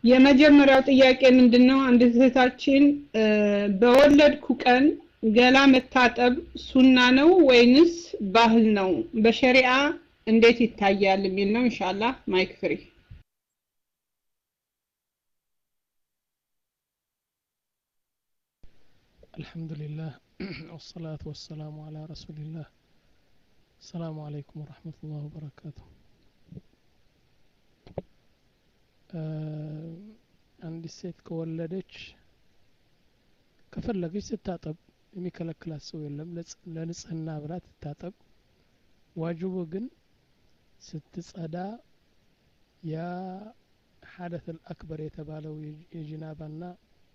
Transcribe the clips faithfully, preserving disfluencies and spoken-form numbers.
የመጀመሪያው ጥያቄ ምንድነው? አንድ እህታችን በወለድኩ ቀን ገላ መታጠብ ሱና ነው ወይንስ ባህል ነው? በሸሪዓ እንዴት ይታያል የሚል ነው። ኢንሻአላህ ማይክ ፍሪ። الحمد لله والصلاة والسلام على رسول الله. السلام عليكم ورحمة الله وبركاته. አንዲት ሴት ከወለደች ከፈለገች ስታጠብ የሚከለክላት ሰው የለም። ለንጽህና ብላ ትታጠብ። ዋጅቡ ግን ስትጸዳ ያ ሐደት አልአክበር የተባለው የጅናባና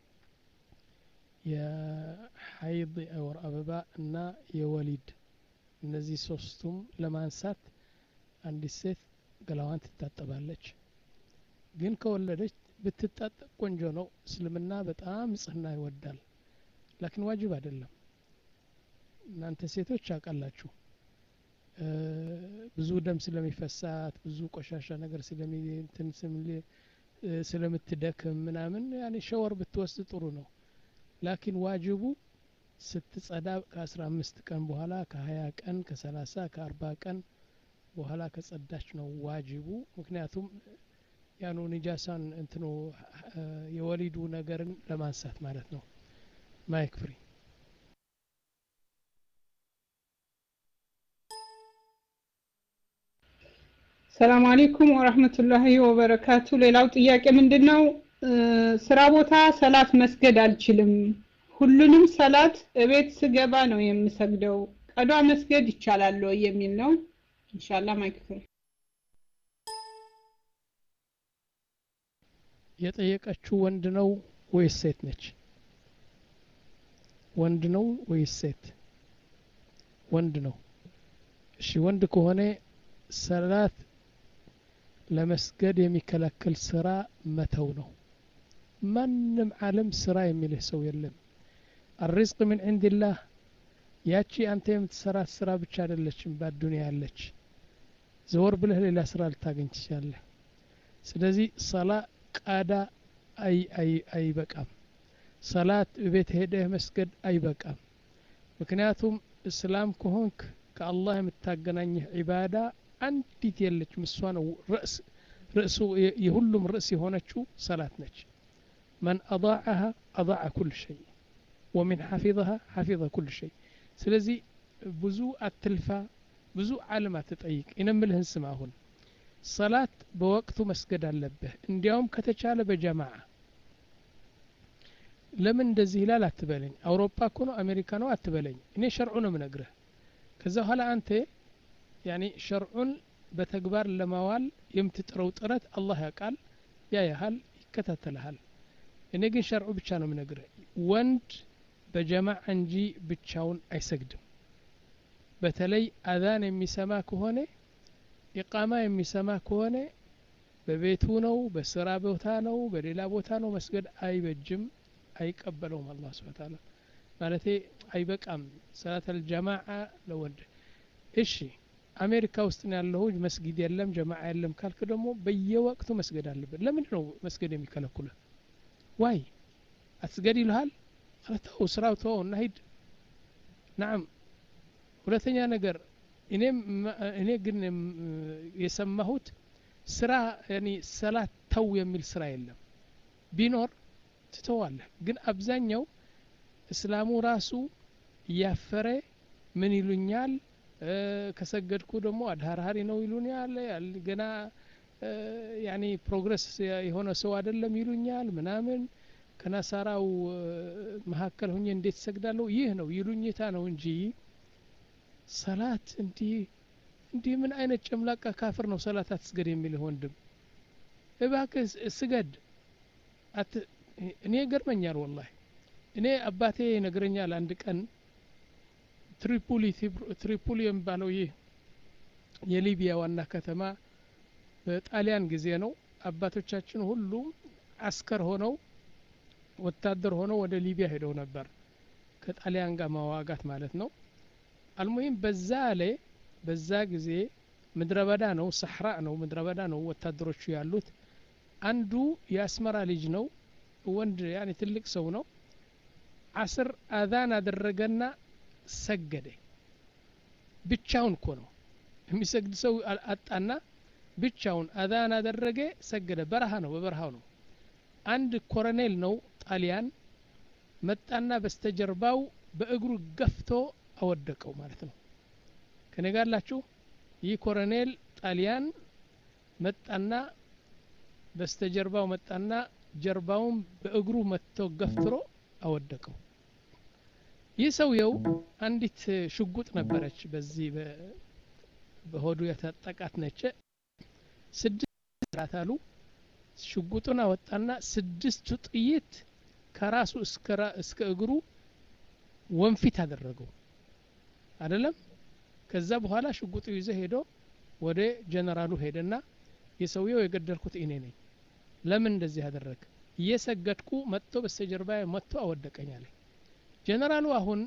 የሐይድ ወር አበባ እና የወሊድ እነዚህ ሶስቱም ለማንሳት አንዲት ሴት ገላዋን ትታጠባለች። ግን ከወለደች ብትታጠብ ቆንጆ ነው። እስልምና በጣም ንጽህና ይወዳል። ላኪን ዋጅብ አይደለም። እናንተ ሴቶች አቃላችሁ ብዙ ደም ስለሚፈሳት ብዙ ቆሻሻ ነገር ስለሚንትን ስለምትደክም ምናምን ያኔ ሸወር ብትወስድ ጥሩ ነው። ላኪን ዋጅቡ ስትጸዳ ከአስራ አምስት ቀን በኋላ ከሀያ ቀን ከሰላሳ ከአርባ ቀን በኋላ ከጸዳች ነው ዋጅቡ። ምክንያቱም ያኑ ንጃሳን እንትኑ የወሊዱ ነገርን ለማንሳት ማለት ነው። ማይክ ፍሪ። ሰላም አለይኩም ወራህመቱላሂ ወበረካቱ። ሌላው ጥያቄ ምንድነው? ስራ ቦታ ሰላት መስገድ አልችልም። ሁሉንም ሰላት እቤት ስገባ ነው የምሰግደው። ቀዷ መስገድ ይቻላል ወይ የሚል ነው። ኢንሻአላህ ማይክ ፍሪ። የጠየቀችው ወንድ ነው ወይስ ሴት ነች? ወንድ ነው ወይስ ሴት? ወንድ ነው። እሺ ወንድ ከሆነ ሰላት ለመስገድ የሚከለክል ስራ መተው ነው። ማንም ዓለም ስራ የሚልህ ሰው የለም። الرزق من عند الله። ያቺ አንተ የምትሰራት ስራ ብቻ አይደለችም በዱንያ ያለች። ዘወር ብለህ ሌላ ስራ ልታገኝ ትችላለህ። ስለዚህ ሰላ ቃዳ አይ አይ አይበቃም። ሰላት ቤት ሄደህ መስገድ አይበቃም። ምክንያቱም እስላም ከሆንክ ከአላህ የምታገናኝህ ዒባዳ አንዲት የለችም። እሷ ነው ርዕስ ርዕሱ የሁሉም ርዕስ የሆነችው ሰላት ነች። من أضاعها أضاع كل شيء ومن حفظها حفظ كل شيء. ስለዚህ ብዙ አትልፋ ብዙ ዓለም አትጠይቅ። ኢነምልህን ስማ። አሁን ሰላት በወቅቱ መስገድ አለብህ። እንዲያውም ከተቻለ በጀማዓ። ለምን እንደዚህ ይላል አትበለኝ። አውሮፓ እኮ ነው አሜሪካ ነው አትበለኝ። እኔ ሸርዑ ነው የምነግርህ። ከዛ በኋላ አንተ ያኒ ሸርዑን በተግባር ለማዋል የምትጥረው ጥረት አላህ ያውቃል፣ ያያሃል፣ ይከታተልሃል። እኔ ግን ሸርዑ ብቻ ነው የምነግርህ። ወንድ በጀማዓ እንጂ ብቻውን አይሰግድም። በተለይ አዛን የሚሰማ ከሆነ ኢቃማ የሚሰማ ከሆነ በቤቱ ነው በስራ ቦታ ነው በሌላ ቦታ ነው መስገድ አይበጅም፣ አይቀበለውም አላህ ሱብሓነሁ ወተዓላ። ማለቴ አይበቃም ሰላተል ጀማዓ ለወንድ። እሺ አሜሪካ ውስጥ ነው ያለው መስጊድ የለም ጀማዓ የለም ካልክ ደግሞ በየወቅቱ መስገድ አለበት። ለምንድን ነው መስገድ የሚከለክሉህ? ዋይ አትስገድ ይልሃል? አለታው ስራው ተው እና ሂድ። ናም ሁለተኛ ነገር እኔም እኔ ግን የሰማሁት ስራ ያኒ ሰላት ተው የሚል ስራ የለም። ቢኖር ትተዋለህ። ግን አብዛኛው እስላሙ ራሱ ያፈረ ምን ይሉኛል ከሰገድኩ ደግሞ አድሃርሃሪ ነው ይሉኛል፣ ገና ያኒ ፕሮግረስ የሆነ ሰው አይደለም ይሉኛል ምናምን ከናሳራው መሐከል ሆኜ እንዴት ሰግዳለሁ ይህ ነው ይሉኝታ ነው እንጂ ሰላት እንዲ እንዲ ምን አይነት ጨምላቃ ካፍር ነው ሰላት አትስገድ የሚል ወንድም። እባክህ ስገድ። አት እኔ ገርመኛል ወላሂ። እኔ አባቴ ነገረኛል አንድ ቀን ትሪፖሊ ትሪፖሊ የሚባለው ይህ የሊቢያ ዋና ከተማ በጣሊያን ጊዜ ነው። አባቶቻችን ሁሉ አስከር ሆነው ወታደር ሆነው ወደ ሊቢያ ሄደው ነበር ከጣሊያን ጋር ማዋጋት ማለት ነው። አልሙሂም በዛ ላይ በዛ ጊዜ ምድረበዳ ነው፣ ሰህራ ነው፣ ምድረበዳ ነው ወታደሮቹ ያሉት። አንዱ የአስመራ ልጅ ነው ወንድ ያኔ ትልቅ ሰው ነው አስር አዛን አደረገና ሰገደ ብቻውን እኮ ነው የሚሰግድ ሰው አጣና ብቻውን አዛን አደረገ ሰገደ በረሃ ነው በበረሃው ነው አንድ ኮሎኔል ነው ጣሊያን መጣና በስተጀርባው በእግሩ ገፍቶ አወደቀው ማለት ነው ከነጋላችሁ ይህ ኮሎኔል ጣሊያን መጣና በስተጀርባው መጣና ጀርባውን በእግሩ መጥቶ ገፍትሮ አወደቀው ይህ ሰውየው አንዲት ሽጉጥ ነበረች በዚህ በሆዱ የታጠቃት ነች ስድስት ራታሉ ሽጉጡን አወጣና ስድስቱ ጥይት ከራሱ እስከ እስከ እግሩ ወንፊት አደረገው አይደለም ከዛ በኋላ ሽጉጡ ይዘ ሄዶ ወደ ጀነራሉ ሄደና የሰውየው የገደልኩት እኔ ነኝ ለምን እንደዚህ ያደረክ እየሰገድኩ መጥቶ በስተጀርባ መጥቶ አወደቀኝ አለ ጀነራሉ አሁን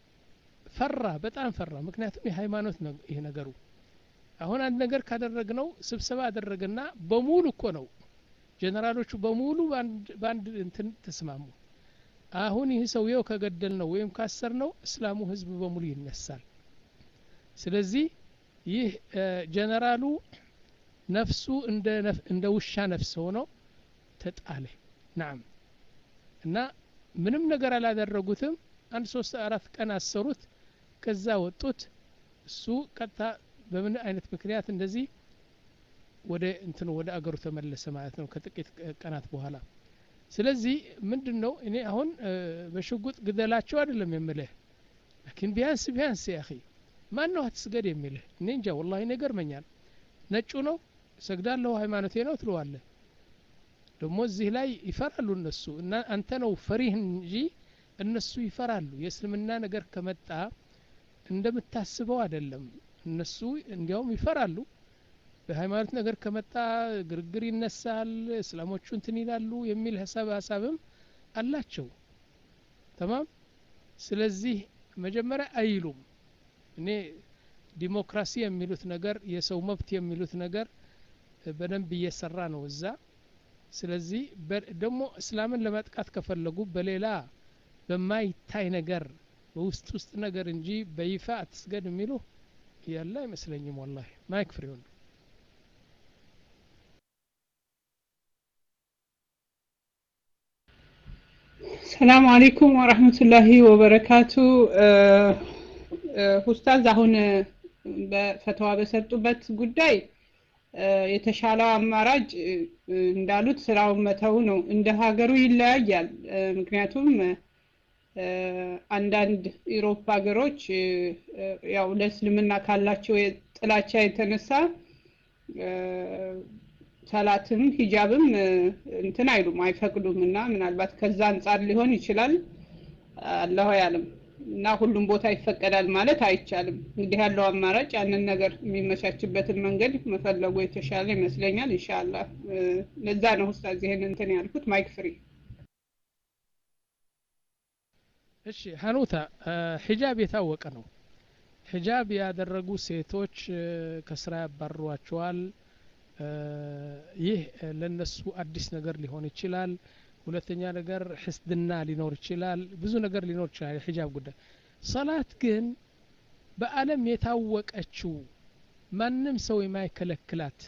ፈራ በጣም ፈራ ምክንያቱም የሃይማኖት ነው ይሄ ነገሩ አሁን አንድ ነገር ካደረግነው ስብሰባ አደረገና በሙሉ እኮ ነው ጀነራሎቹ በሙሉ ባንድ ባንድ እንትን ተስማሙ አሁን ይሄ ሰውየው ከገደል ነው ወይም ካሰር ነው እስላሙ ህዝብ በሙሉ ይነሳል ስለዚህ ይህ ጀነራሉ ነፍሱ እንደ እንደ ውሻ ነፍስ ሆኖ ተጣለ نعم እና ምንም ነገር አላደረጉትም አንድ ሶስት አራት ቀን አሰሩት ከዛ ወጡት እሱ ቀጣ በምን አይነት ምክንያት እንደዚህ ወደ እንትን ወደ አገሩ ተመለሰ ማለት ነው ከጥቂት ቀናት በኋላ ስለዚህ ምንድነው እኔ አሁን በሽጉጥ ግደላቸው አይደለም የምልህ لكن ቢያንስ ቢያንስ يا اخي ማን ነው አትስገድ የሚልህ እኔ እንጃ والله ነገርመኛል ነጩ ነው ሰግዳለሁ ሃይማኖቴ ነው ትለዋለህ ደሞ እዚህ ላይ ይፈራሉ እነሱ እና አንተ ነው ፈሪህ እንጂ እነሱ ይፈራሉ የእስልምና ነገር ከመጣ እንደምታስበው አይደለም እነሱ እንዲያውም ይፈራሉ በሃይማኖት ነገር ከመጣ ግርግር ይነሳል እስላሞቹ እንትን ይላሉ የሚል ሐሳብ ሐሳብም አላቸው تمام ስለዚህ መጀመሪያ አይሉም እኔ ዲሞክራሲ የሚሉት ነገር የሰው መብት የሚሉት ነገር በደንብ እየሰራ ነው እዛ ስለዚህ ደግሞ እስላምን ለማጥቃት ከፈለጉ በሌላ በማይታይ ነገር በውስጥ ውስጥ ነገር እንጂ በይፋ አትስገድ የሚሉ ያለ አይመስለኝም والله ማይክ ፍሪውን ሰላም አለይኩም ወራህመቱላሂ ወበረካቱ ኡስታዝ አሁን በፈተዋ በሰጡበት ጉዳይ የተሻለው አማራጭ እንዳሉት ስራው መተው ነው እንደ ሀገሩ ይለያያል ምክንያቱም አንዳንድ ኢሮፓ ሀገሮች ያው ለእስልምና ካላቸው ጥላቻ የተነሳ ሰላትም ሂጃብም እንትን አይሉም አይፈቅዱምና ምናልባት ከዛ አንፃር ሊሆን ይችላል አላሁ ያለም እና ሁሉም ቦታ ይፈቀዳል ማለት አይቻልም እንግዲህ ያለው አማራጭ ያንን ነገር የሚመቻችበትን መንገድ መፈለጉ የተሻለ ይመስለኛል ኢንሻአላህ ለዛ ነው ኡስታዝ ይሄን እንትን ያልኩት ማይክ ፍሪ እሺ ሐኑታ ሂጃብ የታወቀ ነው ሂጃብ ያደረጉ ሴቶች ከስራ ያባርሯቸዋል ይህ ለነሱ አዲስ ነገር ሊሆን ይችላል ሁለተኛ ነገር ህስድና ሊኖር ይችላል ብዙ ነገር ሊኖር ይችላል ሂጃብ ጉዳይ ሶላት ግን በአለም የታወቀችው ማንንም ሰው የማይከለክላት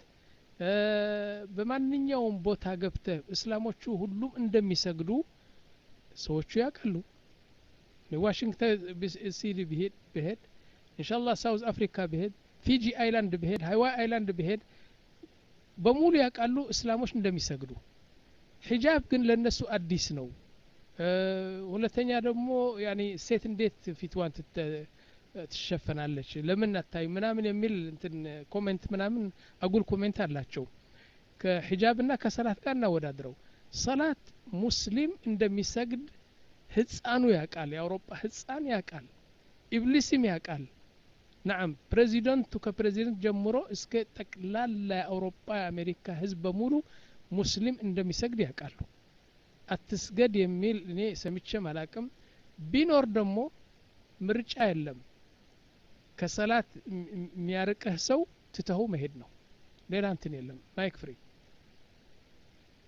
በማንኛውም ቦታ ገብተህ እስላሞቹ ሁሉም እንደሚሰግዱ ሰዎቹ ያውቃሉ ዋሽንግተን ሲዲ ቢሄድ ቢሄድ ኢንሻአላህ ሳውዝ አፍሪካ ቢሄድ ፊጂ አይላንድ ቢሄድ ሃይዋይ አይላንድ ቢሄድ በሙሉ ያውቃሉ እስላሞች እንደሚሰግዱ ሂጃብ ግን ለነሱ አዲስ ነው ሁለተኛ ደግሞ ያኒ ሴት እንዴት ፊትዋን ትሸፈናለች ለምን አታይ ምናምን የሚል እንትን ኮሜንት ምናምን አጉል ኮሜንት አላቸው ከሂጃብና ከሰላት ጋር እናወዳድረው ሰላት ሙስሊም እንደሚሰግድ ህፃኑ ያውቃል የአውሮፓ ህፃን ያውቃል ኢብሊስም ያውቃል نعم بريزيدنت كبريزيدنت جمهورو اسك تقلال اوروبا امريكا حزب بمولو مسلم እንደሚሰግድ ያውቃሉ አትስገድ የሚል እኔ ሰምቼ ማላቅም ቢኖር ደግሞ ምርጫ የለም ከሰላት የሚያርቀህ ሰው ትተው መሄድ ነው ሌላ እንትን የለም ማይክ ፍሪ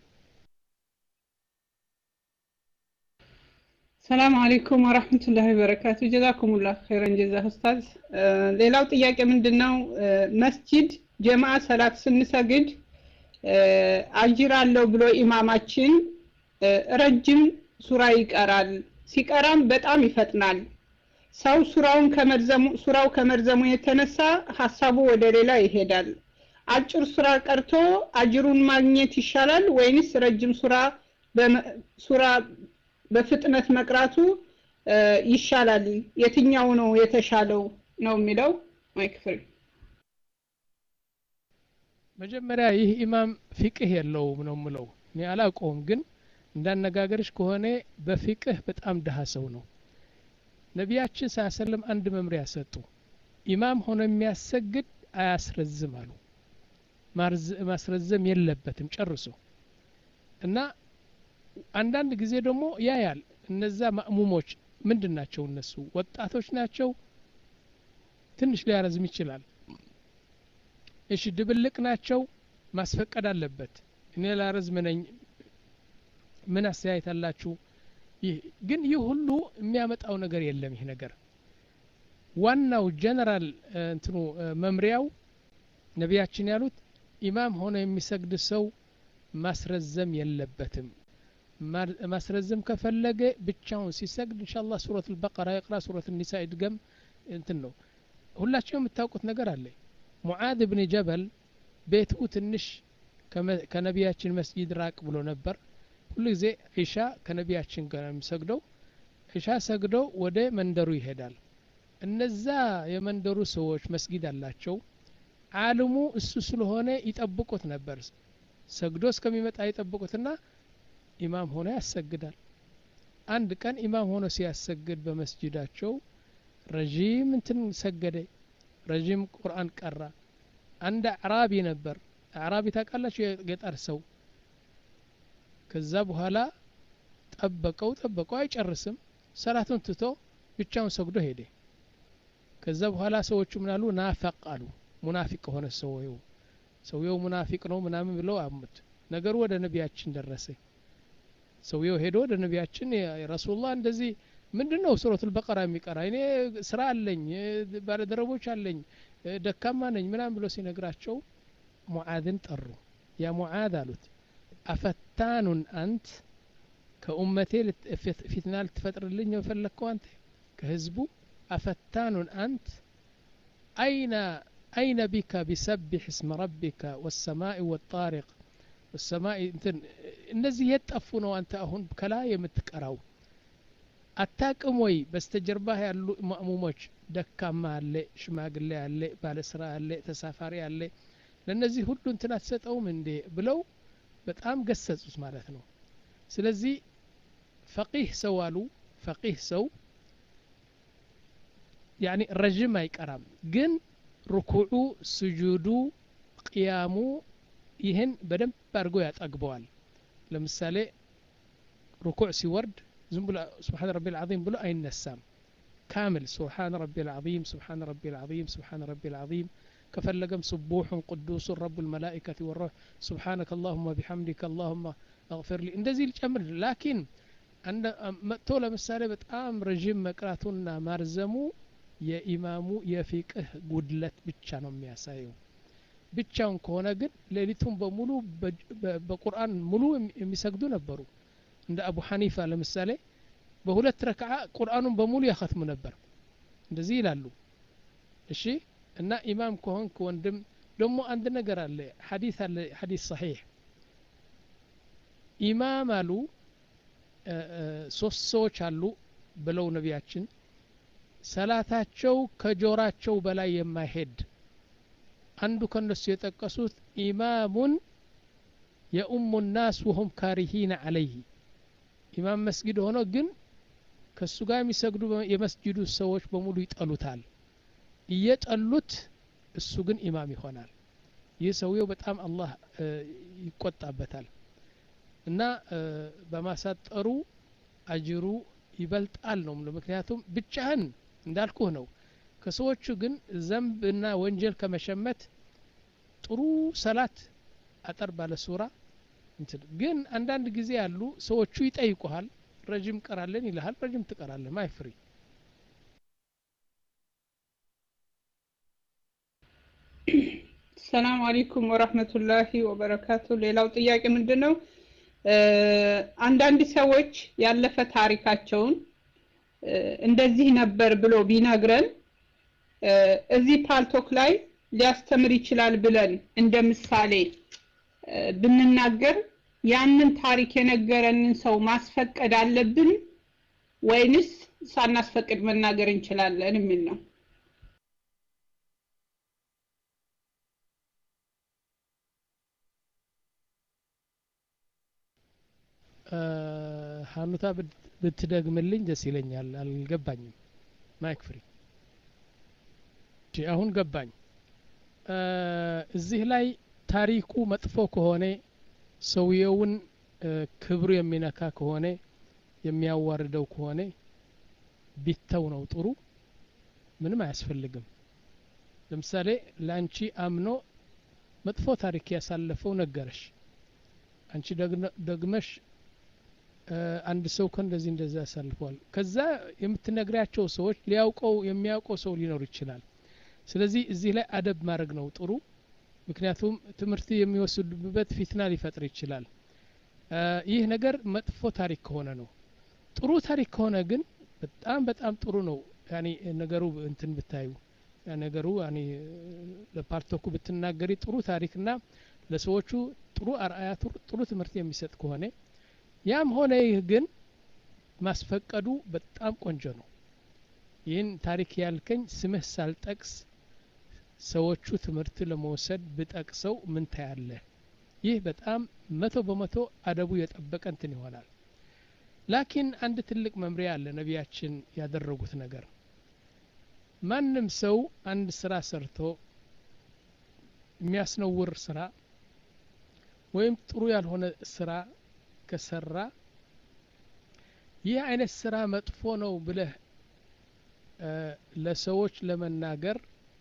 ሰላም አለይኩም ወራህመቱላሂ ወበረካቱ። ጀዛኩሙላህ ኸይረን ጀዛ ኡስታዝ። ሌላው ጥያቄ ምንድነው መስጂድ ጀማዓ ሰላት ስንሰግድ አጅር አለው ብሎ ኢማማችን ረጅም ሱራ ይቀራል። ሲቀራም በጣም ይፈጥናል። ሰው ሱራውን ከመርዘሙ ሱራው ከመርዘሙ የተነሳ ሐሳቡ ወደ ሌላ ይሄዳል። አጭር ሱራ ቀርቶ አጅሩን ማግኘት ይሻላል ወይንስ ረጅም ሱራ ሱራ በፍጥነት መቅራቱ ይሻላል? የትኛው ነው የተሻለው ነው የሚለው ማይክፍል። መጀመሪያ ይህ ኢማም ፊቅህ የለውም ነው የምለው። እኔ አላውቀውም፣ ግን እንዳነጋገርሽ ከሆነ በፊቅህ በጣም ደሃ ሰው ነው። ነቢያችን ሰለላሁ አንድ መምሪያ ሰጡ። ኢማም ሆኖ የሚያሰግድ አያስረዝም አሉ። ማስረዘም የለበትም ጨርሶ። እና አንዳንድ ጊዜ ደግሞ ያያል እነዛ ማእሙሞች ምንድናቸው? እነሱ ወጣቶች ናቸው፣ ትንሽ ሊያረዝም ይችላል። እሺ ድብልቅ ናቸው፣ ማስፈቀድ አለበት። እኔ ላረዝም ነኝ፣ ምን አስተያየት አላችሁ? ይህ ግን ይህ ሁሉ የሚያመጣው ነገር የለም። ይህ ነገር ዋናው ጀነራል እንትኑ መምሪያው ነቢያችን ያሉት ኢማም ሆኖ የሚሰግድ ሰው ማስረዘም የለበትም። ማስረዘም ከፈለገ ብቻውን ሲሰግድ ኢንሻአላህ ሱረት አልበቀራ ይቅራ፣ ሱረት النساء ይድገም። እንትን ነው ሁላችሁም የምታውቁት ነገር አለ። ሙዓዝ ኢብኑ ጀበል ቤቱ ትንሽ ከነቢያችን መስጂድ ራቅ ብሎ ነበር። ሁሉ ጊዜ ኢሻ ከነቢያችን ጋር የሚሰግደው ኢሻ ሰግደው ወደ መንደሩ ይሄዳል። እነዛ የመንደሩ ሰዎች መስጊድ አላቸው። ዓለሙ እሱ ስለሆነ ይጠብቁት ነበር። ሰግዶ እስከሚመጣ ይጠብቁትና ኢማም ሆኖ ያሰግዳል። አንድ ቀን ኢማም ሆኖ ሲያሰግድ በመስጂዳቸው ረጂም እንትን ሰገደ፣ ረጂም ቁርአን ቀራ። አንድ አዕራቢ ነበር። አዕራቢ ታውቃላችሁ? የገጠር ሰው። ከዛ በኋላ ጠበቀው ጠበቀው አይጨርስም። ሰላቱን ትቶ ብቻውን ሰግዶ ሄደ። ከዛ በኋላ ሰዎቹ ምናሉ ናፈቅ አሉ። ሙናፊቅ ሆነ ሰውየው ሰውየው ሙናፊቅ ነው ምናምን ብለው አሙት። ነገሩ ወደ ነቢያችን ደረሰ። ሰውየው ሄዶ ወደ ነቢያችን ረሱላህ እንደዚህ ምንድነው ሱረቱል በቀራ የሚቀራ? እኔ ስራ አለኝ፣ ባለደረቦች አለኝ፣ ደካማ ነኝ ምናምን ብሎ ሲነግራቸው ሙዓዝን ጠሩ። ያ ሙዓዝ አሉት አፈታኑን አንት ከኡመቴ ፊትና ልትፈጥርልኝ ነው የፈለግከው አንተ ከህዝቡ? አፈታኑን አንት አይነ አይነ ቢካ ቢሰብሕ እስመ ረቢካ ወሰማኢ ወጣሪቅ ወሰማኢ እንትን እነዚህ የጠፉ ነው አንተ አሁን ከላይ የምትቀራው አታቅም ወይ? በስተጀርባህ ያሉ ማእሙሞች ደካማ አለ፣ ሽማግሌ አለ፣ ባለስራ አለ፣ ተሳፋሪ አለ፣ ለነዚህ ሁሉ እንትን አትሰጠውም እንዴ ብለው በጣም ገሰጹት ማለት ነው። ስለዚህ ፈቂህ ሰው አሉ ፈቂህ ሰው ያኒ ረጅም አይቀራም፣ ግን ሩኩዑ ስጁዱ ቅያሙ ይህን በደንብ አድርጎ ያጠግበዋል። ለምሳሌ ሩኩዕ ሲወርድ ዝም ብሎ ሱብሓነ ረቢል ዐዚም ብሎ አይነሳም። ካምል ሱብሓነ ረቢል ዐዚም ሱብሓነ ረቢል ዐዚም ሱብሓነ ረቢል ዐዚም ከፈለገም ስቡሑን ቅዱሱን ረቡል መላኢከቲ ወሩህ ሱብሓነከ አላሁመ ቢሐምዲከ አላሁመ አግፊር ሊ እንደዚህ ሊጨምር። ላኪን መጥቶ ለምሳሌ በጣም ረዥም መቅራቱና ማርዘሙ የኢማሙ የፊቅህ ጉድለት ብቻ ነው የሚያሳየው። ብቻውን ከሆነ ግን ሌሊቱን በሙሉ በቁርአን ሙሉ የሚሰግዱ ነበሩ። እንደ አቡ ሐኒፋ ለምሳሌ በሁለት ረክዓ ቁርአኑን በሙሉ ያختሙ ነበር። እንደዚህ ይላሉ። እሺ እና ኢማም ከሆንክ ወንድም ደግሞ አንድ ነገር አለ፣ ሐዲስ አለ፣ ሐዲስ ሰሒህ ኢማም አሉ ሶስት ሰዎች አሉ ብለው ነቢያችን ሰላታቸው ከጆራቸው በላይ የማይሄድ አንዱ ከነሱ የጠቀሱት ኢማሙን የኡሙ الناس وهم كارهين عليه ኢማም መስጊድ ሆኖ ግን ከሱ ጋር የሚሰግዱ የመስጊዱ ሰዎች በሙሉ ይጠሉታል። እየጠሉት እሱ ግን ኢማም ይሆናል። ይህ ሰውየው በጣም አላህ ይቆጣበታል እና በማሳጠሩ አጅሩ ይበልጣል ነው። ምክንያቱም ብቻህን እንዳልኩህ ነው። ከሰዎቹ ግን ዘንብና ወንጀል ከመሸመት ጥሩ ሰላት አጠር ባለ ሱራ እንትን ግን አንዳንድ ጊዜ ያሉ ሰዎቹ ይጠይቁሃል ረጅም ቀራለን ይልሃል ረጅም ትቀራለህ ማይ ፍሪ ሰላም አለይኩም ወራህመቱላሂ ወበረካቱ ሌላው ጥያቄ ምንድነው አንዳንድ ሰዎች ያለፈ ታሪካቸውን እንደዚህ ነበር ብሎ ቢነግረን እዚህ ፓልቶክ ላይ ሊያስተምር ይችላል ብለን እንደምሳሌ ብንናገር ያንን ታሪክ የነገረንን ሰው ማስፈቀድ አለብን ወይንስ ሳናስፈቅድ መናገር እንችላለን የሚል ነው ሀኑታ ብትደግምልኝ ደስ ይለኛል አልገባኝም ማይክ ፍሪ እሺ አሁን ገባኝ እዚህ ላይ ታሪኩ መጥፎ ከሆነ ሰውየውን ክብሩ የሚነካ ከሆነ የሚያዋርደው ከሆነ ቢተው ነው ጥሩ ምንም አያስፈልግም ለምሳሌ ላንቺ አምኖ መጥፎ ታሪክ ያሳለፈው ነገርሽ አንቺ ደግመሽ አንድ ሰው ከእንደዚህ እንደዛ ያሳልፈዋል ከዛ የምትነግሪያቸው ሰዎች ሊያውቀው የሚያውቀው ሰው ሊኖር ይችላል ስለዚህ እዚህ ላይ አደብ ማድረግ ነው ጥሩ ምክንያቱም ትምህርት የሚወስዱበት ፊትና ሊፈጥር ይችላል ይህ ነገር መጥፎ ታሪክ ከሆነ ነው ጥሩ ታሪክ ከሆነ ግን በጣም በጣም ጥሩ ነው ያኒ ነገሩ እንትን ብታዩ ያ ነገሩ ያኒ ለፓርቶኩ ብትናገሪ ጥሩ ታሪክና ለሰዎቹ ጥሩ አርአያ ጥሩ ትምህርት የሚሰጥ ከሆነ ያም ሆነ ይህ ግን ማስፈቀዱ በጣም ቆንጆ ነው ይህን ታሪክ ያልከኝ ስምህ ሳልጠቅስ ሰዎቹ ትምህርት ለመውሰድ ብጠቅሰው ምን ታያለህ ይህ በጣም መቶ በመቶ አደቡ የጠበቀ እንትን ይሆናል ላኪን አንድ ትልቅ መምሪያ አለ ነቢያችን ያደረጉት ነገር ማንም ሰው አንድ ስራ ሰርቶ የሚያስነውር ስራ ወይም ጥሩ ያልሆነ ስራ ከሰራ ይህ አይነት ስራ መጥፎ ነው ብለህ ለሰዎች ለመናገር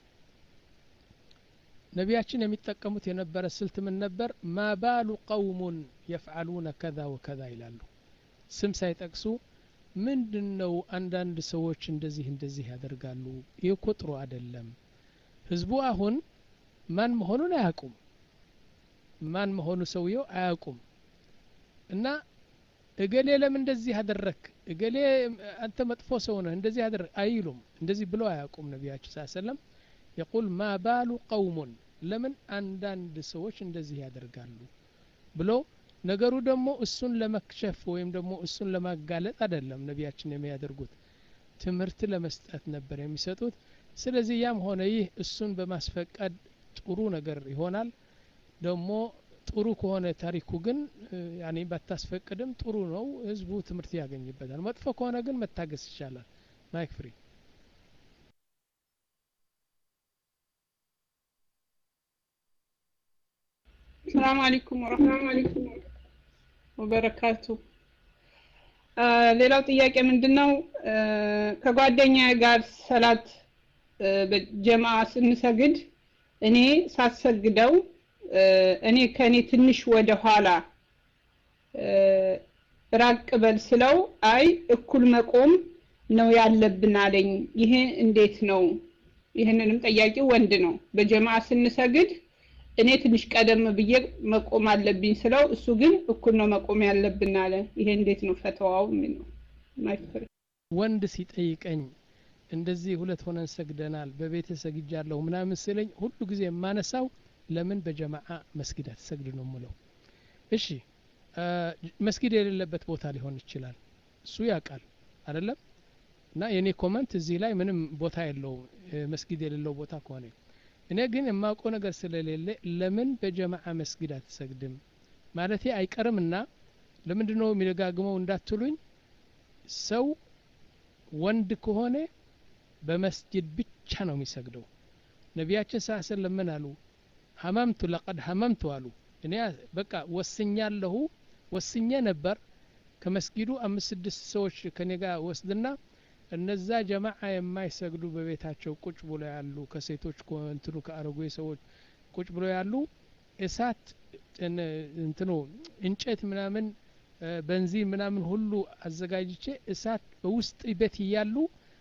ነቢያችን የሚጠቀሙት የነበረ ስልት ምን ነበር ማባሉ ቀውሙን يفعلون كذا وكذا ይላሉ ስም ሳይጠቅሱ ምንድነው አንዳንድ ሰዎች እንደዚህ እንደዚህ ያደርጋሉ ይህ እኮ ጥሩ አይደለም ህዝቡ አሁን ማን መሆኑን አያውቁም ማን መሆኑ ሰውየው አያውቁም እና እገሌ ለምን እንደዚህ አደረክ እገሌ አንተ መጥፎ ሰው ነህ እንደዚህ አደረክ አይሉም እንደዚህ ብለው አያውቁም ነቢያችን ሰለላሁ ዐለይሂ ወሰለም يقول ما بال قوم ለምን አንዳንድ ሰዎች እንደዚህ ያደርጋሉ ብሎ ነገሩ ደግሞ እሱን ለመክሸፍ ወይም ደግሞ እሱን ለማጋለጥ አይደለም ነቢያችን የሚያደርጉት ትምህርት ለመስጠት ነበር የሚሰጡት ስለዚህ ያም ሆነ ይህ እሱን በማስፈቀድ ጥሩ ነገር ይሆናል ደግሞ ጥሩ ከሆነ ታሪኩ ግን ያኔ ባታስፈቅድም ጥሩ ነው ህዝቡ ትምህርት ያገኝበታል መጥፎ ከሆነ ግን መታገስ ይቻላል ማይክ ፍሪ ሰላም አለይኩም ወራህመቱላሂ ወበረካቱ ሌላው ጥያቄ ምንድነው ከጓደኛዬ ጋር ሰላት በጀማዓ ስንሰግድ እኔ ሳሰግደው እኔ ከኔ ትንሽ ወደ ኋላ ራቅ በል ስለው አይ እኩል መቆም ነው ያለብን አለኝ ይሄ እንዴት ነው ይሄንንም ጠያቂው ወንድ ነው በጀማዓ ስንሰግድ እኔ ትንሽ ቀደም ብዬ መቆም አለብኝ ስለው እሱ ግን እኩል ነው መቆም ያለብን አለ ይሄ እንዴት ነው ፈተዋው ምን ነው ማይፈር ወንድ ሲጠይቀኝ እንደዚህ ሁለት ሆነን ሰግደናል በቤተ ሰግጃለሁ ምናምን ስለኝ ሁሉ ጊዜ የማነሳው ለምን በጀማዓ መስጊድ አትሰግድ ነው ምለው እሺ መስጊድ የሌለበት ቦታ ሊሆን ይችላል እሱ ያውቃል አይደለም እና የኔ ኮሜንት እዚህ ላይ ምንም ቦታ የለውም መስጊድ የሌለው ቦታ ከሆነ እኔ ግን የማውቀው ነገር ስለሌለ ለምን በጀማዓ መስጊድ አትሰግድም ማለቴ አይቀርምና ለምንድነው የሚደጋግመው እንዳትሉኝ ሰው ወንድ ከሆነ በመስጊድ ብቻ ነው የሚሰግደው ነቢያችን ሰለላሁ ዐለይሂ ወሰለም ምን አሉ ሐመምቱ ለቀድ ሐመምቱ አሉ እኔ በቃ ወስኛለሁ ወስኜ ነበር ከመስጊዱ አምስት ስድስት ሰዎች ከኔ ጋር ወስድና እነዛ ጀማዓ የማይሰግዱ በቤታቸው ቁጭ ብሎ ያሉ ከሴቶች እንትኑ ከአረጉ ሰዎች ቁጭ ብሎ ያሉ እሳት እንትኑ እንጨት ምናምን በንዚን ምናምን ሁሉ አዘጋጅቼ እሳት በውስጥ ቤት ይያሉ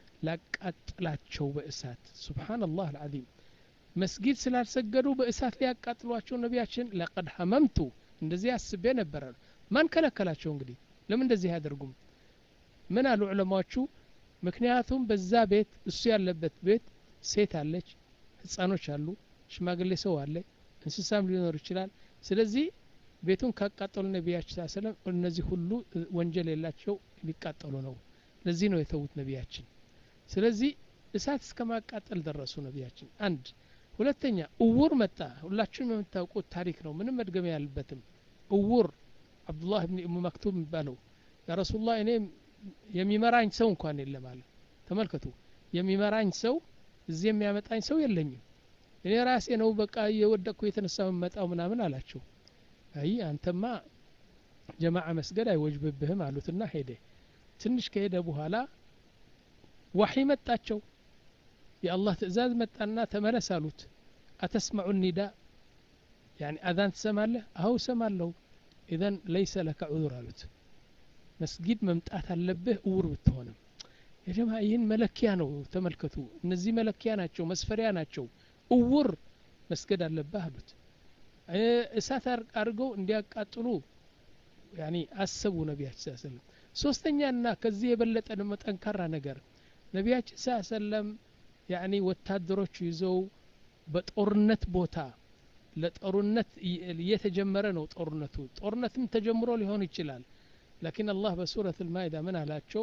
ላቃጥላቸው በእሳት ሱብሃንአላህ አልዓዚም መስጊድ ስላልሰገዱ በእሳት ሊያቃጥሏቸው ነቢያችን ለቀድ ሐመምቱ እንደዚህ አስቤ ነበር ማን ከለከላቸው እንግዲህ ለምን እንደዚህ ያደርጉም ምን አሉ ዑለማዎቹ ምክንያቱም በዛ ቤት እሱ ያለበት ቤት ሴት አለች ህፃኖች አሉ ሽማግሌ ሰው አለ እንስሳም ሊኖር ይችላል ስለዚህ ቤቱን ካቃጠሉ ነቢያችን ሰለላሁ ዐለይሂ ወሰለም እነዚህ ሁሉ ወንጀል የላቸው ሊቃጠሉ ነው ለዚህ ነው የተውት ነቢያችን ስለዚህ እሳት እስከማቃጠል ደረሱ ነቢያችን አንድ ሁለተኛ እውር መጣ ሁላችሁም የምታውቁት ታሪክ ነው ምንም መድገም ያለበትም እውር አብዱላህ ኢብኑ ኡም መክቱም ይባላል ያ ረሱላህ እኔ የሚመራኝ ሰው እንኳን የለም አለ ተመልከቱ የሚመራኝ ሰው እዚህ የሚያመጣኝ ሰው የለኝም እኔ ራሴ ነው በቃ የወደቅኩ የተነሳው መጣው ምናምን አላቸው አይ አንተማ ጀማዓ መስገድ አይወጅብብህም አሉትና ሄደ ትንሽ ከሄደ በኋላ ወህይ መጣቸው የአላህ ትእዛዝ መጣና ተመለስ አሉት አተስማዑ النداء يعني اذان ትሰማለህ አው ሰማለሁ اذا ليس لك عذر አሉት መስጊድ መምጣት አለብህ እውር ብትሆንም የጀማ ይህን መለኪያ ነው ተመልከቱ እነዚህ መለኪያ ናቸው መስፈሪያ ናቸው እውር መስገድ አለብህ አሉት እሳት አርገው እንዲያቃጥሉ ያኒ አሰቡ ነቢያችን ሰለላሁ ዐለይሂ ወሰለም ሶስተኛና ከዚህ የበለጠ ደግሞ ጠንካራ ነገር ነቢያችን ሰለላሁ ዐለይሂ ወሰለም ያኒ ወታደሮች ይዘው በጦርነት ቦታ ለጦርነት እየተጀመረ ነው ጦርነቱ ጦርነትም ተጀምሮ ሊሆን ይችላል لكن الله بسورة المائدة من አላቸው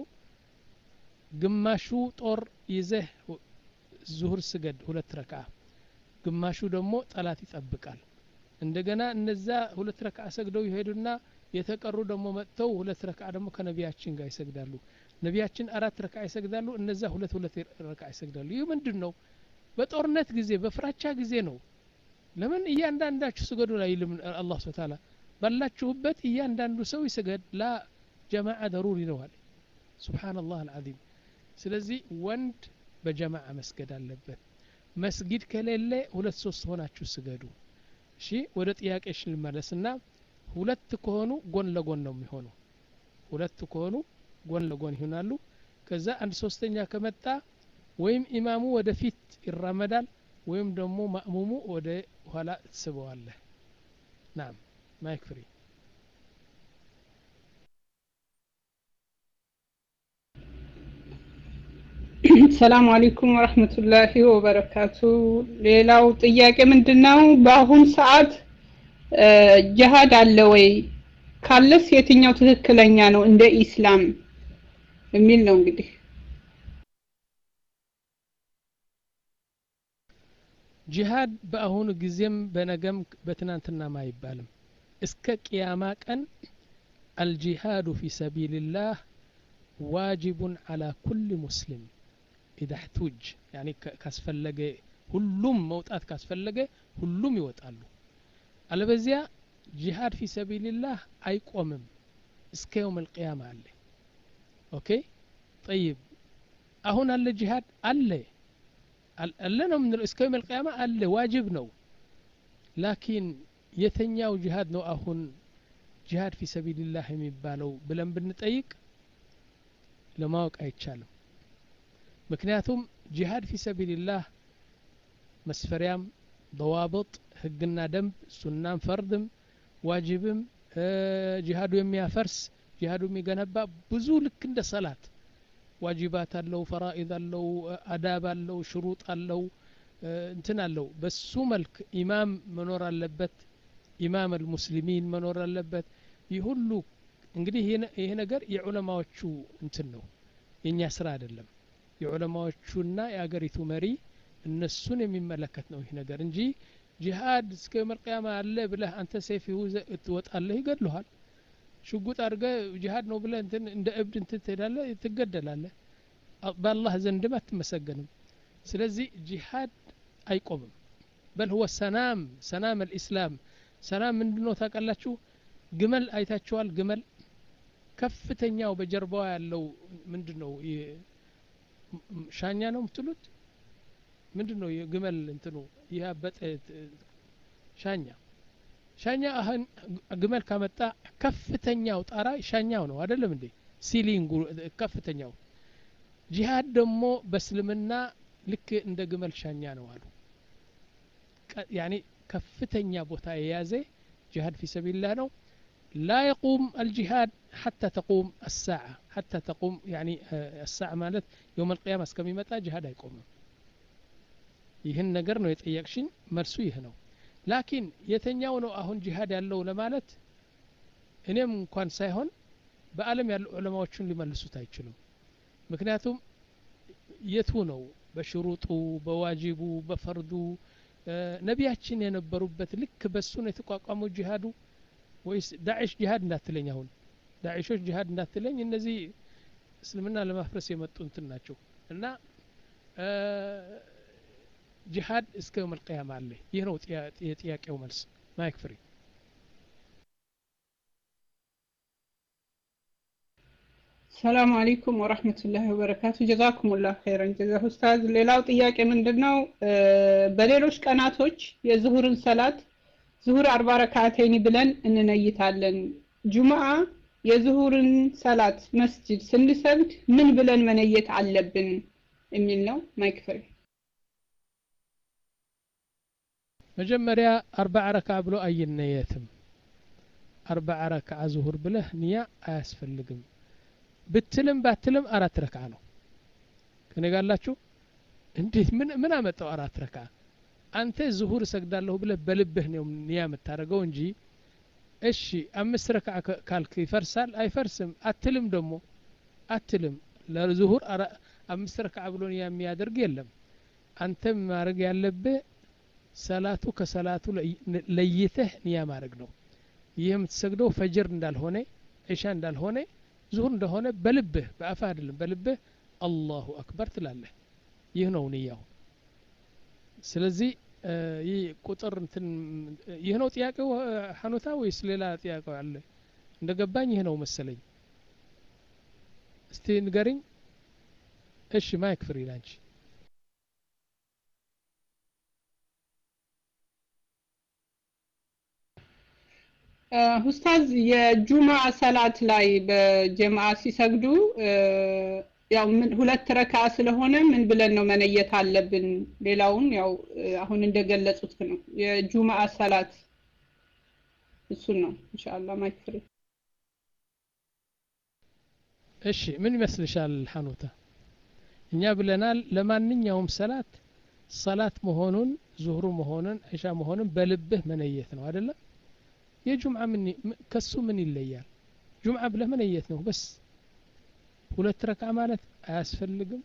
ግማሹ ጦር ይዘህ ዙሁር ስገድ ሁለት ረክዓ ግማሹ ደግሞ ጠላት ይጠብቃል እንደገና እነዛ ሁለት ረክዓ ሰግደው ይሄዱና የተቀሩ ደግሞ መጥተው ሁለት ረክዓ ደግሞ ከነቢያችን ጋር ይሰግዳሉ ነቢያችን አራት ረክዓ ይሰግዳሉ እነዛ ሁለት ሁለት ረክዓ ይሰግዳሉ ይህ ምንድነው በጦርነት ጊዜ በፍራቻ ጊዜ ነው ለምን እያንዳንዳችሁ ስገዱ ላይ አላህ Subhanahu Ta'ala ባላችሁበት እያንዳንዱ ሰው ይሰገድ ላ ጀማዓ ضروري ነው አለ ሱብሃንአላህ አልዓዚም ስለዚህ ወንድ በጀማዓ መስገድ አለበት መስጊድ ከሌለ ሁለት ሶስት ሆናችሁ ስገዱ እሺ ወደ ጥያቄሽ ልመለስና ሁለት ከሆኑ ጎን ለጎን ነው የሚሆነው ሁለት ከሆኑ ጎን ለጎን ይሆናሉ ከዛ አንድ ሶስተኛ ከመጣ ወይም ኢማሙ ወደፊት ይራመዳል ወይም ደግሞ ማእሙሙ ወደ ኋላ ተስበዋለ ናም ማይክ ፍሪ ሰላም አለይኩም ወራህመቱላሂ ወበረካቱ ሌላው ጥያቄ ምንድነው በአሁን ሰዓት ጂሃድ አለ ወይ ካለስ የትኛው ትክክለኛ ነው እንደ ኢስላም የሚል ነው እንግዲህ ጂሃድ በአሁኑ ጊዜም በነገም በትናንትና ማይባልም እስከ ቂያማ ቀን الجهاد في سبيل الله واجب على كل مسلم إذا احتوج يعني كاسفلجه ሁሉም መውጣት ካስፈለገ ሁሉም ይወጣሉ አለበዚያ ጂሃድ في سبيل الله አይቆምም እስከ يوم القيامة አለ ኦኬ طيب አሁን አለ ጂሃድ አለ አለ ነው ምን እስከ يوم القيامة አለ ዋጅብ ነው ላኪን የተኛው ጂሃድ ነው አሁን ጂሃድ في سبيل الله የሚባለው ብለን ብንጠይቅ ለማወቅ አይቻልም ምክንያቱም ጂሃድ في سبيل الله መስፈሪያም ضوابط ህግና ደንብ ሱናም ፈርድም ዋጅብም ጂሃዱ የሚያፈርስ ጂሃዱ የሚገነባ ብዙ ልክ እንደ ሰላት ዋጅባት አለው ፈራኢድ አለው አዳብ አለው ሽሩጥ አለው እንትን አለው በሱ መልክ ኢማም መኖር አለበት ኢማም المسلمين መኖር አለበት ይሁሉ እንግዲህ ይሄ ነገር የዑለማዎቹ እንትን ነው የኛ ስራ አይደለም የዑለማዎቹና የአገሪቱ መሪ እነሱን የሚመለከት ነው ይሄ ነገር እንጂ ጂሃድ እስከ መልቂያማ አለ ብለህ አንተ ሰይፍ ትወጣለህ ይገድልሃል ሽጉጥ አድርገ ጂሃድ ነው ብለህ እንትን እንደ እብድ እንትን ትሄዳለህ ትገደላለህ በአላህ ዘንድም አትመሰገንም ስለዚህ ጂሃድ አይቆምም በል هو ሰናም ሰናም الاسلام ሰናም ምንድነው ታውቃላችሁ ግመል አይታችኋል ግመል ከፍተኛው በጀርባው ያለው ምንድነው ሻኛ ነው የምትሉት ምንድነው የግመል እንትኑ ያበጠ ሻኛ ሻኛ አሁን ግመል ካመጣ ከፍተኛው ጣራ ሻኛው ነው አይደለም እንዴ ሲሊንጉ ከፍተኛው ጂሃድ ደግሞ በእስልምና ልክ እንደ ግመል ሻኛ ነው አሉ ያኒ ከፍተኛ ቦታ የያዘ ጂሃድ في سبيل الله ነው لا يقوم الجهاد حتى تقوم الساعة حتى تقوم يعني الساعة ማለት يوم القيامة እስከሚመጣ ጂሃድ አይቆምም ይህን ነገር ነው የጠየቅሽኝ መልሱ ይህ ነው ላኪን የተኛው ነው አሁን ጂሃድ ያለው ለማለት እኔም እንኳን ሳይሆን በአለም ያሉ ዑለማዎችን ሊመልሱት አይችሉም ምክንያቱም የቱ ነው በሽሩጡ በዋጂቡ በፈርዱ ነቢያችን የነበሩበት ልክ በሱ ነው የተቋቋመው ጂሃዱ ወይስ ዳዒሽ ጂሃድ እንዳትለኝ አሁን ዳዒሾች ጂሃድ እንዳትለኝ እነዚህ እስልምና ለማፍረስ የመጡ እንትን ናቸው እና ጂሃድ እስከ يوم القيامة አለ ይህ ነው የጥያቄው መልስ ማይክ ፍሪ ሰላም አለይኩም ወራህመቱላሂ ወበረካቱ ጀዛኩሙላህ ኸይረን ጀዛ ኡስታዝ ሌላው ጥያቄ ምንድነው በሌሎች ቀናቶች የዙሁርን ሰላት ዙሁር አርባ ረካዓተይን ብለን እንነይታለን ጁማዓ የዙሁርን ሰላት መስጂድ ስንሰግድ ምን ብለን መነየት አለብን የሚል ነው ማይክ ፍሪ መጀመሪያ አርባ ረካዓ ብሎ አይነየትም አርባ ረካዓ ዙሁር ብለህ ንያ አያስፈልግም ብትልም ባትልም አራት ረካዓ ነው ከነጋላችሁ እንዴት ምን ምን አመጣው አራት ረካዓ አንተ ዙሁር ሰግዳለሁ ብለህ በልብህ ነው ንያ የምታደርገው እንጂ እሺ አምስት ረካዓ ካልክ ይፈርሳል አይፈርስም አትልም ደግሞ አትልም ለዙሁር አምስት ረካዓ ብሎ ንያ የሚያደርግ የለም አንተ ማድረግ ያለብህ ሰላቱ ከሰላቱ ለይተህ ንያ ማድረግ ነው ይህም ተሰግደው ፈጅር እንዳልሆነ ኢሻ እንዳልሆነ ዙሁር እንደሆነ በልብህ በአፍ አይደለም በልብህ አላሁ አክበር ትላለህ ይህ ነው ንያው ስለዚህ ይህ ቁጥር እንትን ይህ ነው ጥያቄው ሐኑታ ወይስ ሌላ ጥያቄው አለ እንደገባኝ ይህ ነው መሰለኝ እስቲ ንገሪኝ እሺ ማይክ ፍሪ ላንቺ ኡስታዝ የጁማዓ ሰላት ላይ በጀማዓ ሲሰግዱ ያው ምን ሁለት ረካዓ ስለሆነ ምን ብለን ነው መነየት አለብን ሌላውን ያው አሁን እንደገለጹት ነው የጁማዓ ሰላት እሱ ነው ኢንሻአላህ ማይክሪ እሺ ምን ይመስልሻል ሐኑታ እኛ ብለናል ለማንኛውም ሰላት ሰላት መሆኑን ዙህሩ መሆኑን ኢሻ መሆኑን በልብህ መነየት ነው አይደለም የጁምዓ ምን ከሱ ምን ይለያል ጁምዓ ብለህ መነየት ነው በስ ሁለት ረካዓ ማለት አያስፈልግም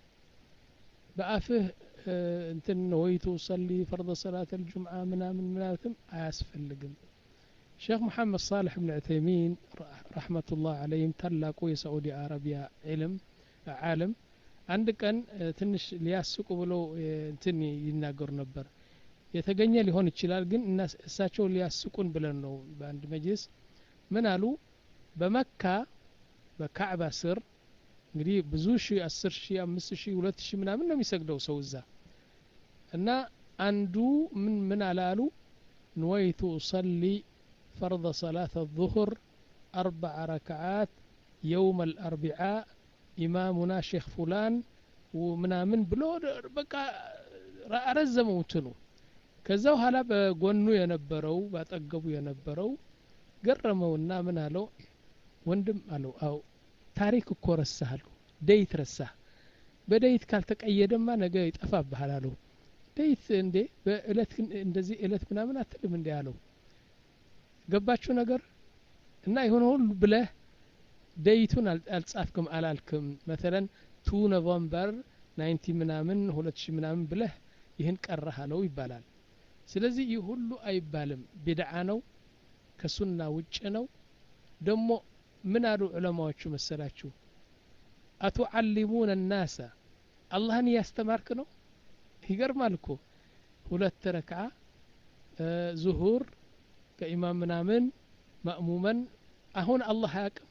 በአፍህ እንትን ወይቱ ሰሊ ፈርድ ሰላት الجمعه ምናምን ምናምን አያስፈልግም ሼክ መሐመድ صالح بن عثيمين رحمه الله عليهم ታላቁ የሳዑዲ አረቢያ ዒልም ዓለም አንድ ቀን ትንሽ ሊያስቁ ብለው እንትን ይናገሩ ነበር የተገኘ ሊሆን ይችላል ግን እሳቸው ሊያስቁን ብለን ነው በአንድ መጅልስ ምን አሉ በመካ በካዕባ ስር እንግዲህ ብዙ ሺህ አስር ሺህ አምስት ሺህ ሁለት ሺህ ምናምን ነው የሚሰግደው ሰው እዛ እና አንዱ ምን ምን አላሉ نويت أصلي فرض صلاة الظهر أربع ركعات يوم الأربعاء إمامنا شيخ فلان ومنامن بلو بقى رزموا تنو ከዛው ኋላ በጎኑ የነበረው ባጠገቡ የነበረው ገረመውና ምን አለው ወንድም አለው አው ታሪክ እኮ ረሳህ ዴት ረሳህ በዴት ካልተቀየደማ ነገ ይጠፋብሃል አለው ዴት እንዴ በእለት እንደዚህ እለት ምናምን አትልም እንዴ አለው ገባችሁ ነገር እና ይሁን ሁሉ ብለህ ዴቱን አልጻፍክም አላልክም مثلا two ኖቨምበር ናይንቲ ምናምን ሁለት ሺህ ምናምን ብለህ ይህን ቀረህ አለው ይባላል ስለዚህ ይህ ሁሉ አይባልም ቢድዓ ነው ከሱና ውጭ ነው ደሞ ምን አሉ ዑለማዎቹ መሰላችሁ አቱዓሊሙን الناس አላህን ያስተማርክ ነው ይገርማል እኮ ሁለት ረካዓ ዙሁር ከኢማም ምናምን ማእሙመን አሁን አላህ ያቅም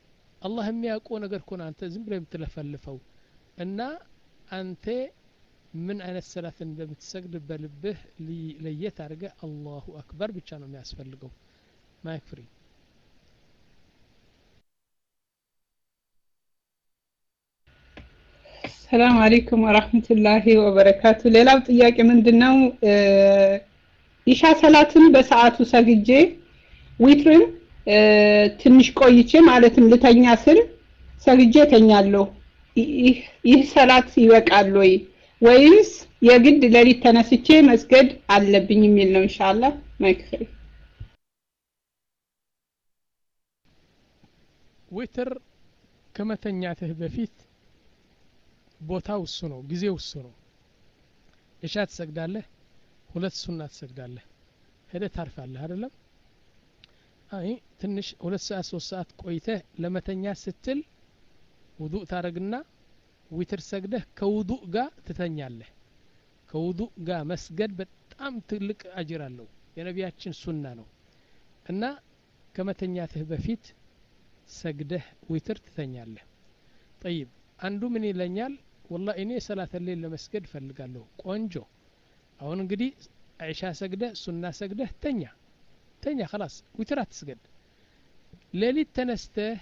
አላህ የሚያውቀው ነገር ኮን አንተ ዝም ብለህ የምትለፈልፈው እና አንተ ምን አይነት ሰላት እንደምትሰግድ በልብህ ለየት አድርገህ አላሁ አክበር ብቻ ነው የሚያስፈልገው ማይክ ፍሪ ሰላም አለይኩም ወራህመቱላሂ ወበረካቱ ሌላው ጥያቄ ምንድነው ኢሻ ሰላትን በሰዓቱ ሰግጄ ዊትርን ትንሽ ቆይቼ ማለትም ልተኛ ስል ሰግጄ ተኛለሁ ይህ ሰላት ይበቃል ወይ ወይስ የግድ ለሊት ተነስቼ መስገድ አለብኝ የሚል ነው ኢንሻአላህ ማይክ ፍሪ ዊትር ከመተኛትህ በፊት ቦታው እሱ ነው ጊዜው እሱ ነው ኢሻ ትሰግዳለህ ሁለት ሱና ትሰግዳለህ ሄደ ታርፋለህ አይደለም አይ ትንሽ ሁለት ሰዓት ሶስት ሰዓት ቆይተህ ለመተኛ ስትል ውዱእ ታረግና ዊትር ሰግደህ ከውዱእ ጋር ትተኛለህ ከውዱእ ጋር መስገድ በጣም ትልቅ አጅር አለው የነቢያችን ሱና ነው እና ከመተኛትህ በፊት ሰግደህ ዊትር ትተኛለህ طيب አንዱ ምን ይለኛል والله እኔ ሰላተ ሌል ለመስገድ ፈልጋለሁ ቆንጆ አሁን እንግዲህ አይሻ ሰግደህ ሱና ሰግደህ ተኛ ተኛ خلاص ዊትር አትስገድ ሌሊት ተነስተህ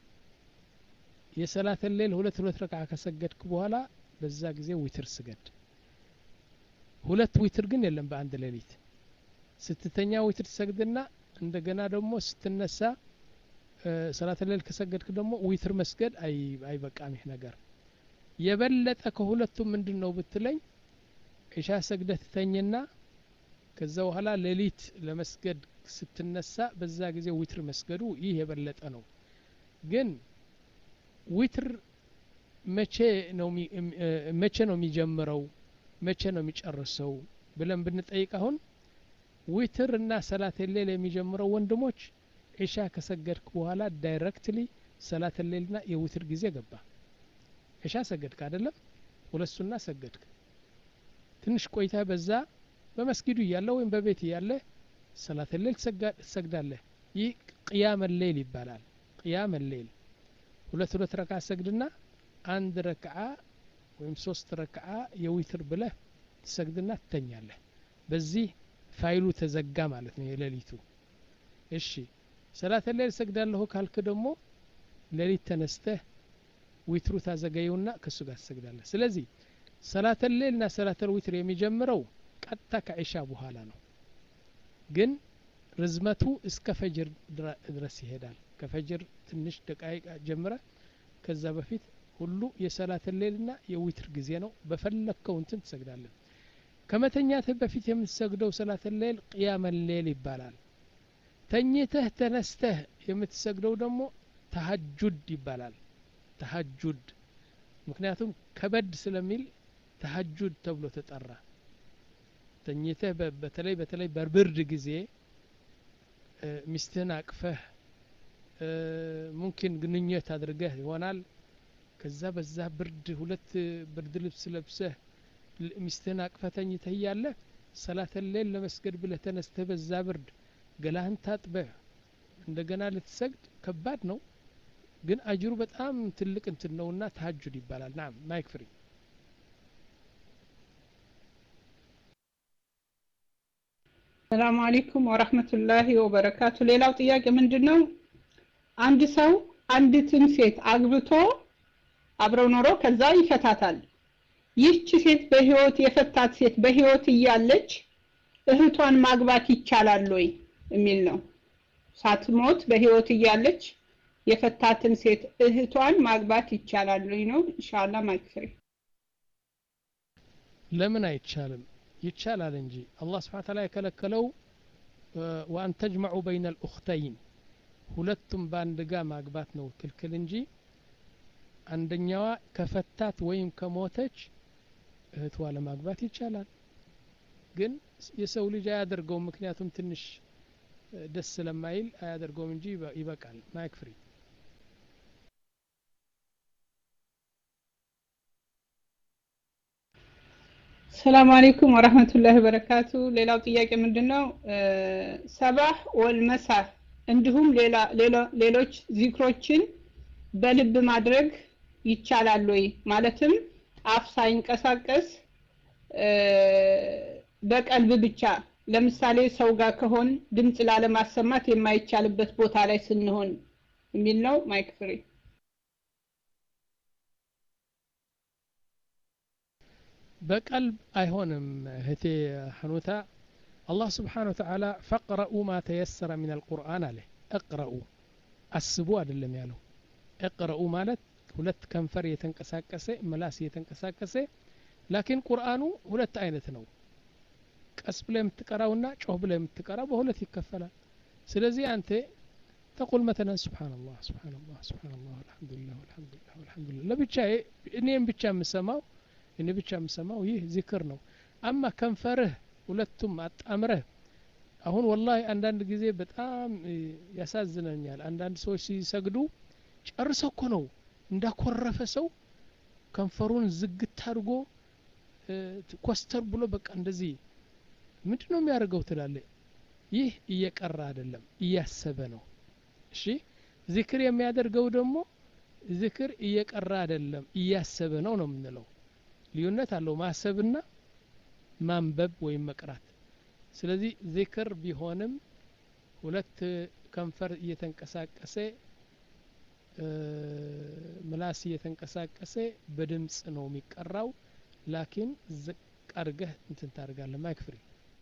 የሰላተ ሌል ሁለት ሁለት ረክዓ ከሰገድክ በኋላ በዛ ጊዜ ዊትር ስገድ ሁለት ዊትር ግን የለም በአንድ ሌሊት ስትተኛ ዊትር ትሰግድና እንደገና ደግሞ ስትነሳ ሰላተ ሌል ከሰገድክ ደግሞ ዊትር መስገድ አይ አይበቃም ይሄ ነገር የበለጠ ከሁለቱም ምንድነው ብትለኝ ኢሻ ሰግደህ ተተኝና ከዛ በኋላ ሌሊት ለመስገድ ስትነሳ በዛ ጊዜ ዊትር መስገዱ ይህ የበለጠ ነው ግን ዊትር መቼ ነው መቼ ነው የሚጀምረው መቼ ነው የሚጨርሰው ብለን ብንጠይቅ አሁን ዊትር እና ሰላተ ሌል የሚጀምረው ወንድሞች ኢሻ ከሰገድክ በኋላ ዳይሬክትሊ ሰላተ ሌልና የዊትር ጊዜ ገባ ኢሻ ሰገድክ አይደለም ሁለት ሱና ሰገድክ ትንሽ ቆይታ በዛ በመስጊዱ ያለው ወይም በቤት ያለ ሰላተ ሌል ትሰግዳለህ ይህ ቂያም ሌል ይባላል ቂያም ሌል ሁለት ሁለት ረክዓ ሰግድና አንድ ረክዓ ወይም ሶስት ረክዓ የዊትር ብለህ ትሰግድና ትተኛለህ በዚህ ፋይሉ ተዘጋ ማለት ነው የሌሊቱ እሺ ሰላተ ሌል ሰግዳለሁ ካልክ ደግሞ ሌሊት ተነስተህ ዊትሩ ታዘገዩና ከሱ ጋር ትሰግዳለህ ስለዚህ ሰላተ ሌልና ሰላተ ዊትር የሚጀምረው ቀጥታ ከኢሻ በኋላ ነው ግን ርዝመቱ እስከ ፈጅር ድረስ ይሄዳል ከፈጅር ትንሽ ደቂቃ ጀምረ ከዛ በፊት ሁሉ የሰላተ ሌልና የዊትር ጊዜ ነው በፈለከው እንትን ትሰግዳለህ ከመተኛትህ በፊት የምትሰግደው ሰላተ ሌል ቂያም ሌል ይባላል ተኝተህ ተነስተህ የምትሰግደው ደግሞ ተሐጁድ ይባላል ተሐጁድ ምክንያቱም ከበድ ስለሚል ተሐጁድ ተብሎ ተጠራ ተኝተህ በተለይ በተለይ በብርድ ጊዜ ሚስትህን አቅፈህ ሙምኪን ግንኙነት አድርገህ ይሆናል ከዛ በዛ ብርድ ሁለት ብርድ ልብስ ለብሰህ ሚስትህን አቅፈህ ተኝተህ ያለ ሰላተ ሌል ለመስገድ ብለህ ተነስተህ በዛ ብርድ ገላህን ታጥበህ እንደገና ልትሰግድ ከባድ ነው ግን አጅሩ በጣም ትልቅ እንትን ነውና ተሐጁድ ይባላል ናም ማይክ ፍሪ ሰላም አለይኩም ወራህመቱላሂ ወበረካቱ ሌላው ጥያቄ ምንድነው አንድ ሰው አንዲትን ሴት አግብቶ አብረው ኖሮ ከዛ ይፈታታል ይህች ሴት በህይወት የፈታት ሴት በህይወት እያለች እህቷን ማግባት ይቻላል ወይ የሚል ነው ሳትሞት በህይወት እያለች የፈታትን ሴት እህቷን ማግባት ይቻላል ወይ ነው ኢንሻአላህ ማክፍሪ ለምን አይቻልም ይቻላል እንጂ አላህ Subhanahu Wa Ta'ala የከለከለው وان تجمعوا بين الاختين ሁለቱም ባንድ ጋር ማግባት ነው ክልክል እንጂ አንደኛዋ ከፈታት ወይም ከሞተች እህቷ ለማግባት ይቻላል ግን የሰው ልጅ አያደርገው ምክንያቱም ትንሽ ደስ ስለማይል አያደርገውም እንጂ ይበቃል ማይክ ፍሪ ሰላም አለይኩም ወራህመቱላሂ ወበረካቱ ሌላው ጥያቄ ምንድነው ሰባህ ወልመሳ እንዲሁም ሌላ ሌሎች ዚክሮችን በልብ ማድረግ ይቻላል ወይ ማለትም አፍ ሳይንቀሳቀስ በቀልብ ብቻ ለምሳሌ ሰው ጋር ከሆን ድምጽ ላለማሰማት የማይቻልበት ቦታ ላይ ስንሆን የሚል ነው። ማይክ ፍሪ። በቀልብ አይሆንም እህቴ ሐኑታ። አላህ ስብሓነሁ ወተዓላ ፈቅረኡ ማ ተየሰረ ሚን አልቁርአን አለ። እቅረኡ አስቡ አይደለም ያለው። እቅረኡ ማለት ሁለት ከንፈር የተንቀሳቀሰ ምላስ የተንቀሳቀሰ ላኪን ቁርአኑ ሁለት አይነት ነው። ቀስ ብለህ የምትቀራውና ጮህ ብለህ የምትቀራው በሁለት ይከፈላል። ስለዚህ አንተ ተቁል መተለን ሱብሃንአላህ ሱብሃንአላህ ሱብሃንአላህ ወልሐምዱሊላህ ወልሐምዱሊላህ ወልሐምዱሊላህ ለብቻዬ እኔም ብቻ የምሰማው እኔ ብቻ የምሰማው ይህ ዚክር ነው። አማ ከንፈርህ ሁለቱም አጣምረህ አሁን ወላሂ አንዳንድ ጊዜ በጣም ያሳዝነኛል። አንዳንድ ሰዎች ሲሰግዱ ጨርሰው እኮ ነው እንዳኮረፈ ሰው ከንፈሩን ዝግት አድርጎ ኮስተር ብሎ በቃ እንደዚህ ምንድነው የሚያደርገው ትላለህ። ይህ እየቀራ አይደለም እያሰበ ነው። እሺ ዚክር የሚያደርገው ደግሞ ዚክር እየቀራ አይደለም እያሰበ ነው ነው የምንለው። ልዩነት አለው ማሰብና ማንበብ ወይም መቅራት። ስለዚህ ዚክር ቢሆንም ሁለት ከንፈር እየተንቀሳቀሰ ምላስ እየተንቀሳቀሰ በድምጽ ነው የሚቀራው። ላኪን ዝቅ አድርገህ እንትን ታደርጋለህ። ማይክ ፍሪ።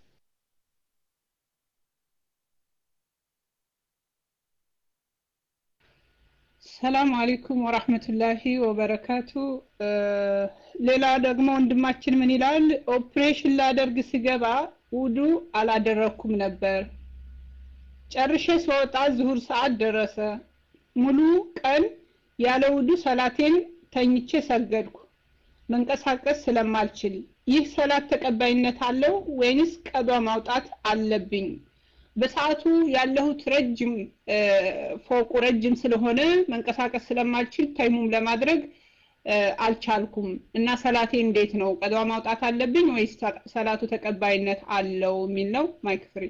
ሰላም አለይኩም ወራህመቱላሂ ወበረካቱ። ሌላ ደግሞ ወንድማችን ምን ይላል? ኦፕሬሽን ላደርግ ሲገባ ውዱ አላደረኩም ነበር። ጨርሼ ስወጣ ዙሁር ሰዓት ደረሰ። ሙሉ ቀን ያለ ውዱ ሰላቴን ተኝቼ ሰገድኩ መንቀሳቀስ ስለማልችል። ይህ ሰላት ተቀባይነት አለው ወይንስ ቀዷ ማውጣት አለብኝ? በሰዓቱ ያለሁት ረጅም ፎቁ ረጅም ስለሆነ መንቀሳቀስ ስለማልችል ተይሙም ለማድረግ አልቻልኩም እና ሰላቴ እንዴት ነው? ቀዷ ማውጣት አለብኝ ወይስ ሰላቱ ተቀባይነት አለው የሚል ነው። ማይክ ፍሪ።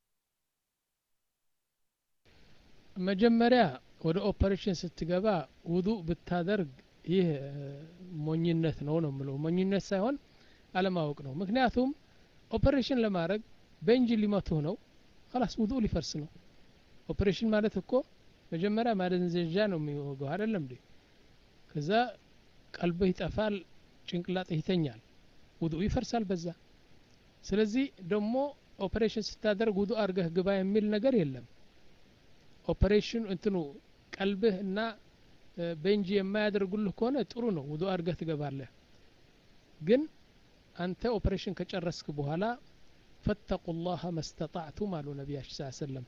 መጀመሪያ ወደ ኦፐሬሽን ስትገባ ውዱእ ብታደርግ ይህ ሞኝነት ነው ነው የምለው። ሞኝነት ሳይሆን አለማወቅ ነው። ምክንያቱም ኦፐሬሽን ለማድረግ በእንጂ ሊመቱህ ነው خلاص ውዱእ ሊፈርስ ነው። ኦፐሬሽን ማለት እኮ መጀመሪያ ማደንዘዣ ነው የሚወጋው አይደለም እንዴ? ከዛ ቀልብህ ይጠፋል፣ ጭንቅላትህ ይተኛል፣ ውዱእ ይፈርሳል በዛ። ስለዚህ ደግሞ ኦፐሬሽን ስታደርግ ውዱእ አድርገህ ግባ የሚል ነገር የለም። ኦፐሬሽን እንትኑ ቀልብህ እና በእንጂ የማያደርጉልህ ከሆነ ጥሩ ነው፣ ውዱእ አድርገህ ትገባለህ። ግን አንተ ኦፐሬሽን ከጨረስክ በኋላ ፈተቁላህ መስተጣዕቱም አሉ ነቢያችን ሰለላሁ ዐለይሂ ወሰለም።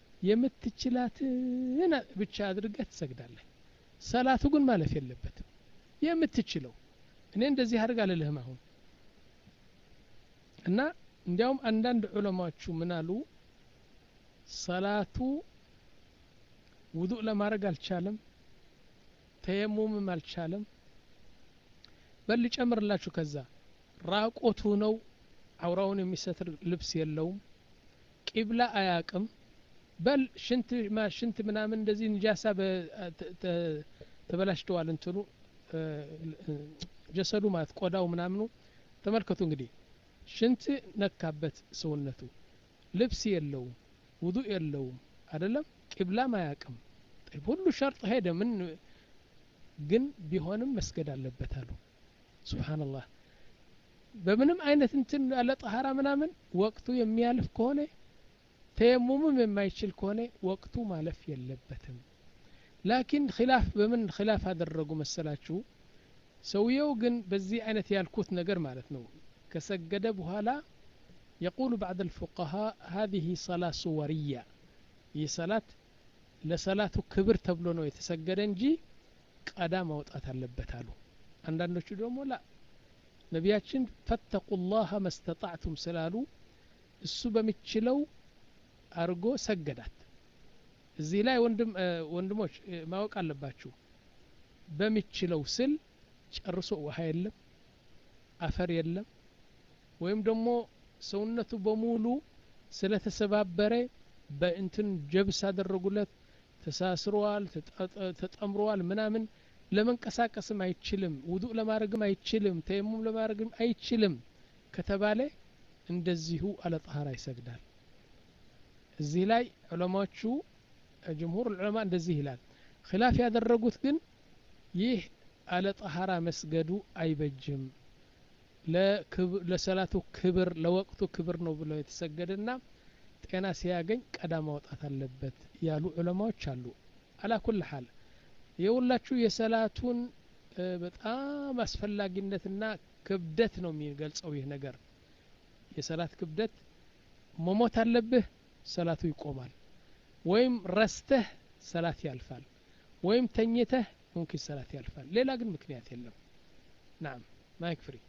የምትችላትን ብቻ አድርገህ ትሰግዳለህ። ሰላቱ ግን ማለፍ የለበትም። የምትችለው እኔ እንደዚህ አድርግ አልልህም አሁን እና እንዲያውም አንዳንድ ዑለማዎቹ ምን አሉ? ሰላቱ ውዱእ ለማድረግ አልቻለም፣ ተየሙምም አልቻለም። በል ጨምርላችሁ ከዛ ራቆቱ ነው፣ አውራውን የሚሰትር ልብስ የለውም፣ ቂብላ አያቅም። በል ሽንት ማ ሽንት ምናምን እንደዚህ ንጃሳ ተበላሽተዋል እንትኑ ጀሰዱ ማለት ቆዳው ምናምኑ ተመልከቱ እንግዲህ ሽንት ነካበት ሰውነቱ፣ ልብስ የለውም፣ ውዱእ የለውም አይደለም፣ ቂብላም አያቅም። ሁሉ ሸርጥ ሄደ። ምን ግን ቢሆንም መስገድ አለበት አሉ። ሱብሃንአላህ። በምንም አይነት እንትን ያለ ጠሃራ ምናምን ወቅቱ የሚያልፍ ከሆነ ተየሙምም የማይችል ከሆነ ወቅቱ ማለፍ የለበትም። ላኪን ኺላፍ በምን ኺላፍ አደረጉ መሰላችሁ? ሰውየው ግን በዚህ አይነት ያልኩት ነገር ማለት ነው ከሰገደ በኋላ يقول بعض الفقهاء هذه صلاة صورية ይህ ሰላት ለሰላቱ ክብር ተብሎ ነው የተሰገደ እንጂ ቀዳ ማውጣት አለበት አሉ። አንዳንዶቹ ደግሞ ላ ነቢያችን ፈተቁላህ መስተጣዕቱም ስላሉ እሱ በሚችለው አርጎ ሰገዳት። እዚህ ላይ ወንድም ወንድሞች ማወቅ አለባችሁ። በሚችለው ስል ጨርሶ ውሃ የለም፣ አፈር የለም፣ ወይም ደግሞ ሰውነቱ በሙሉ ስለተሰባበረ በእንትን ጀብስ አደረጉለት፣ ተሳስሯል፣ ተጠምሯል ምናምን ለመንቀሳቀስም አይችልም፣ ውዱእ ለማድረግም አይችልም፣ ተየሙም ለማድረግም አይችልም። ከተባለ እንደዚሁ አለ ጠሃራ ይሰግዳል። እዚህ ላይ ዑለማዎቹ ጅምሁር ዑለማ እንደዚህ ይላል። ኺላፍ ያደረጉት ግን ይህ አለ ጠሃራ መስገዱ አይበጅም፣ ለሰላቱ ክብር ለወቅቱ ክብር ነው ብለው የተሰገደና ጤና ሲያገኝ ቀዳ ማውጣት አለበት ያሉ ዑለማዎች አሉ። አላ ኩል ሐል የሁላችሁ የሰላቱን በጣም አስፈላጊነትና ክብደት ነው የሚገልጸው ይህ ነገር። የሰላት ክብደት መሞት አለብህ ሰላቱ ይቆማል፣ ወይም ረስተህ ሰላት ያልፋል፣ ወይም ተኝተህ ሙምኪን ሰላት ያልፋል። ሌላ ግን ምክንያት የለም። ናም ማይክ ፍሪ።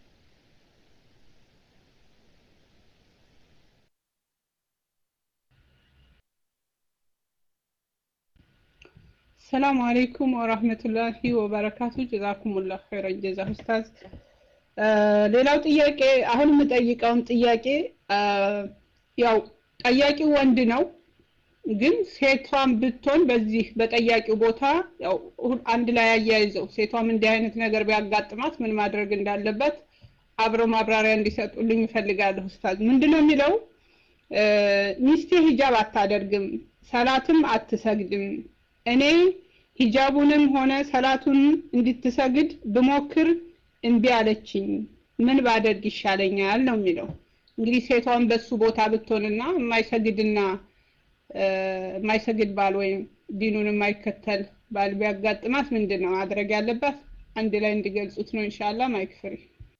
ሰላም አለይኩም ወራህመቱላሂ ወበረካቱ። ጀዛኩሙላህ ኸይረን ጀዛ ኡስታዝ። ሌላው ጥያቄ አሁን የምጠይቀውን ጥያቄ ያው ጠያቂው ወንድ ነው፣ ግን ሴቷም ብትሆን በዚህ በጠያቂው ቦታ ያው አንድ ላይ አያይዘው ሴቷም እንዲህ አይነት ነገር ቢያጋጥማት ምን ማድረግ እንዳለበት አብሮ ማብራሪያ እንዲሰጡልኝ እፈልጋለሁ። ኡስታዝ ምንድነው የሚለው? ሚስቴ ሂጃብ አታደርግም፣ ሰላትም አትሰግድም፣ እኔ ሂጃቡንም ሆነ ሰላቱን እንድትሰግድ ብሞክር እንቢ አለችኝ፣ ምን ባደርግ ይሻለኛል ነው የሚለው። እንግዲህ ሴቷን በሱ ቦታ ብትሆንና የማይሰግድና የማይሰግድ ባል ወይም ዲኑን የማይከተል ባል ቢያጋጥማት ምንድነው ማድረግ ያለባት? አንድ ላይ እንዲገልጹት ነው ኢንሻአላህ። ማይክ ፍሪ።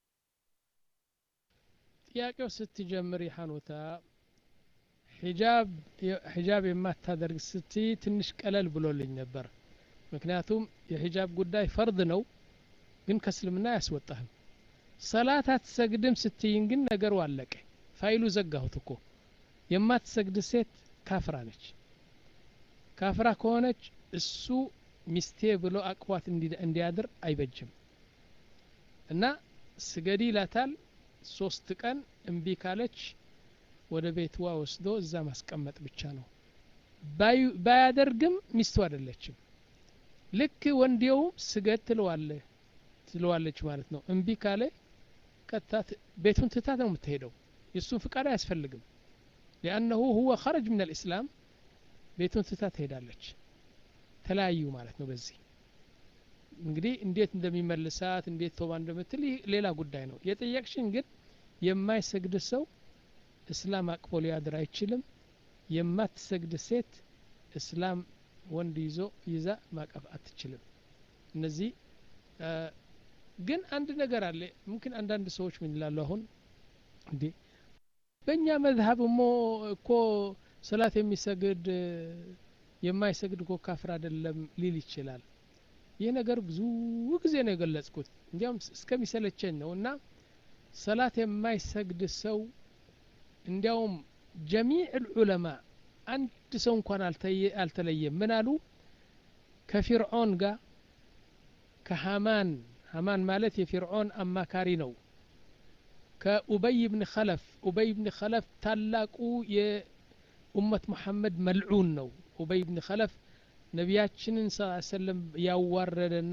ጥያቄው ስትጀምር ይሐኑታ ሂጃብ ሂጃብ የማታደርግ ስትይ ትንሽ ቀለል ብሎልኝ ነበር። ምክንያቱም የሂጃብ ጉዳይ ፈርድ ነው፣ ግን ከእስልምና አያስወጣህም። ሰላት አትሰግድም ስትይኝ ግን ነገሩ አለቀ። ፋይሉ ዘጋሁት እኮ። የማትሰግድ ሴት ካፍራ ነች። ካፍራ ከሆነች እሱ ሚስቴ ብሎ አቅዋት እንዲያድር አይበጅም እና ስገዲ ይላታል። ሶስት ቀን እምቢ ካለች ወደ ቤትዋ ወስዶ እዛ ማስቀመጥ ብቻ ነው። ባያደርግም ሚስቱ አይደለችም። ልክ ወንዴው ስገድ ትለዋለ ትለዋለች ማለት ነው። እምቢ ካለ ቀጣት ቤቱን ትታ ነው የምትሄደው። የሱን ፍቃድ አያስፈልግም። لانه هو خرج من الاسلام ቤቱን ትታ ትሄዳለች። ተለያዩ ማለት ነው። በዚህ እንግዲህ እንዴት እንደሚመልሳት እንዴት ተውባ እንደምትል ሌላ ጉዳይ ነው። የጠየቅሽን ግን የማይሰግድ ሰው እስላም አቅፎ ሊያድር አይችልም። የማትሰግድ ሴት እስላም ወንድ ይዞ ይዛ ማቀፍ አትችልም። እነዚህ ግን አንድ ነገር አለ። ممكن አንዳንድ ሰዎች ምን ይላሉ? አሁን እንዴ በእኛ መዝሀብ ሞ እኮ ሰላት የሚሰግድ የማይሰግድ እኮ ካፍር አይደለም ሊል ይችላል። ይህ ነገር ብዙ ጊዜ ነው የገለጽኩት፣ እንዲያውም እስከሚሰለቸኝ ነው። እና ሰላት የማይሰግድ ሰው እንዲያውም ጀሚዕ العلماء አንድ ሰው እንኳን አልተለየም። ምን አሉ? ከፊርዖን ጋር ከሃማን ሃማን ማለት የፊርዖን አማካሪ ነው። ከኡበይ ብን ኸለፍ ኡበይ ብን ኸለፍ ታላቁ የኡመት መሐመድ መልዑን ነው። ኡበይ ብን ኸለፍ ነቢያችንን ሰለላሁ ዐለይሂ ወሰለም ያዋረደና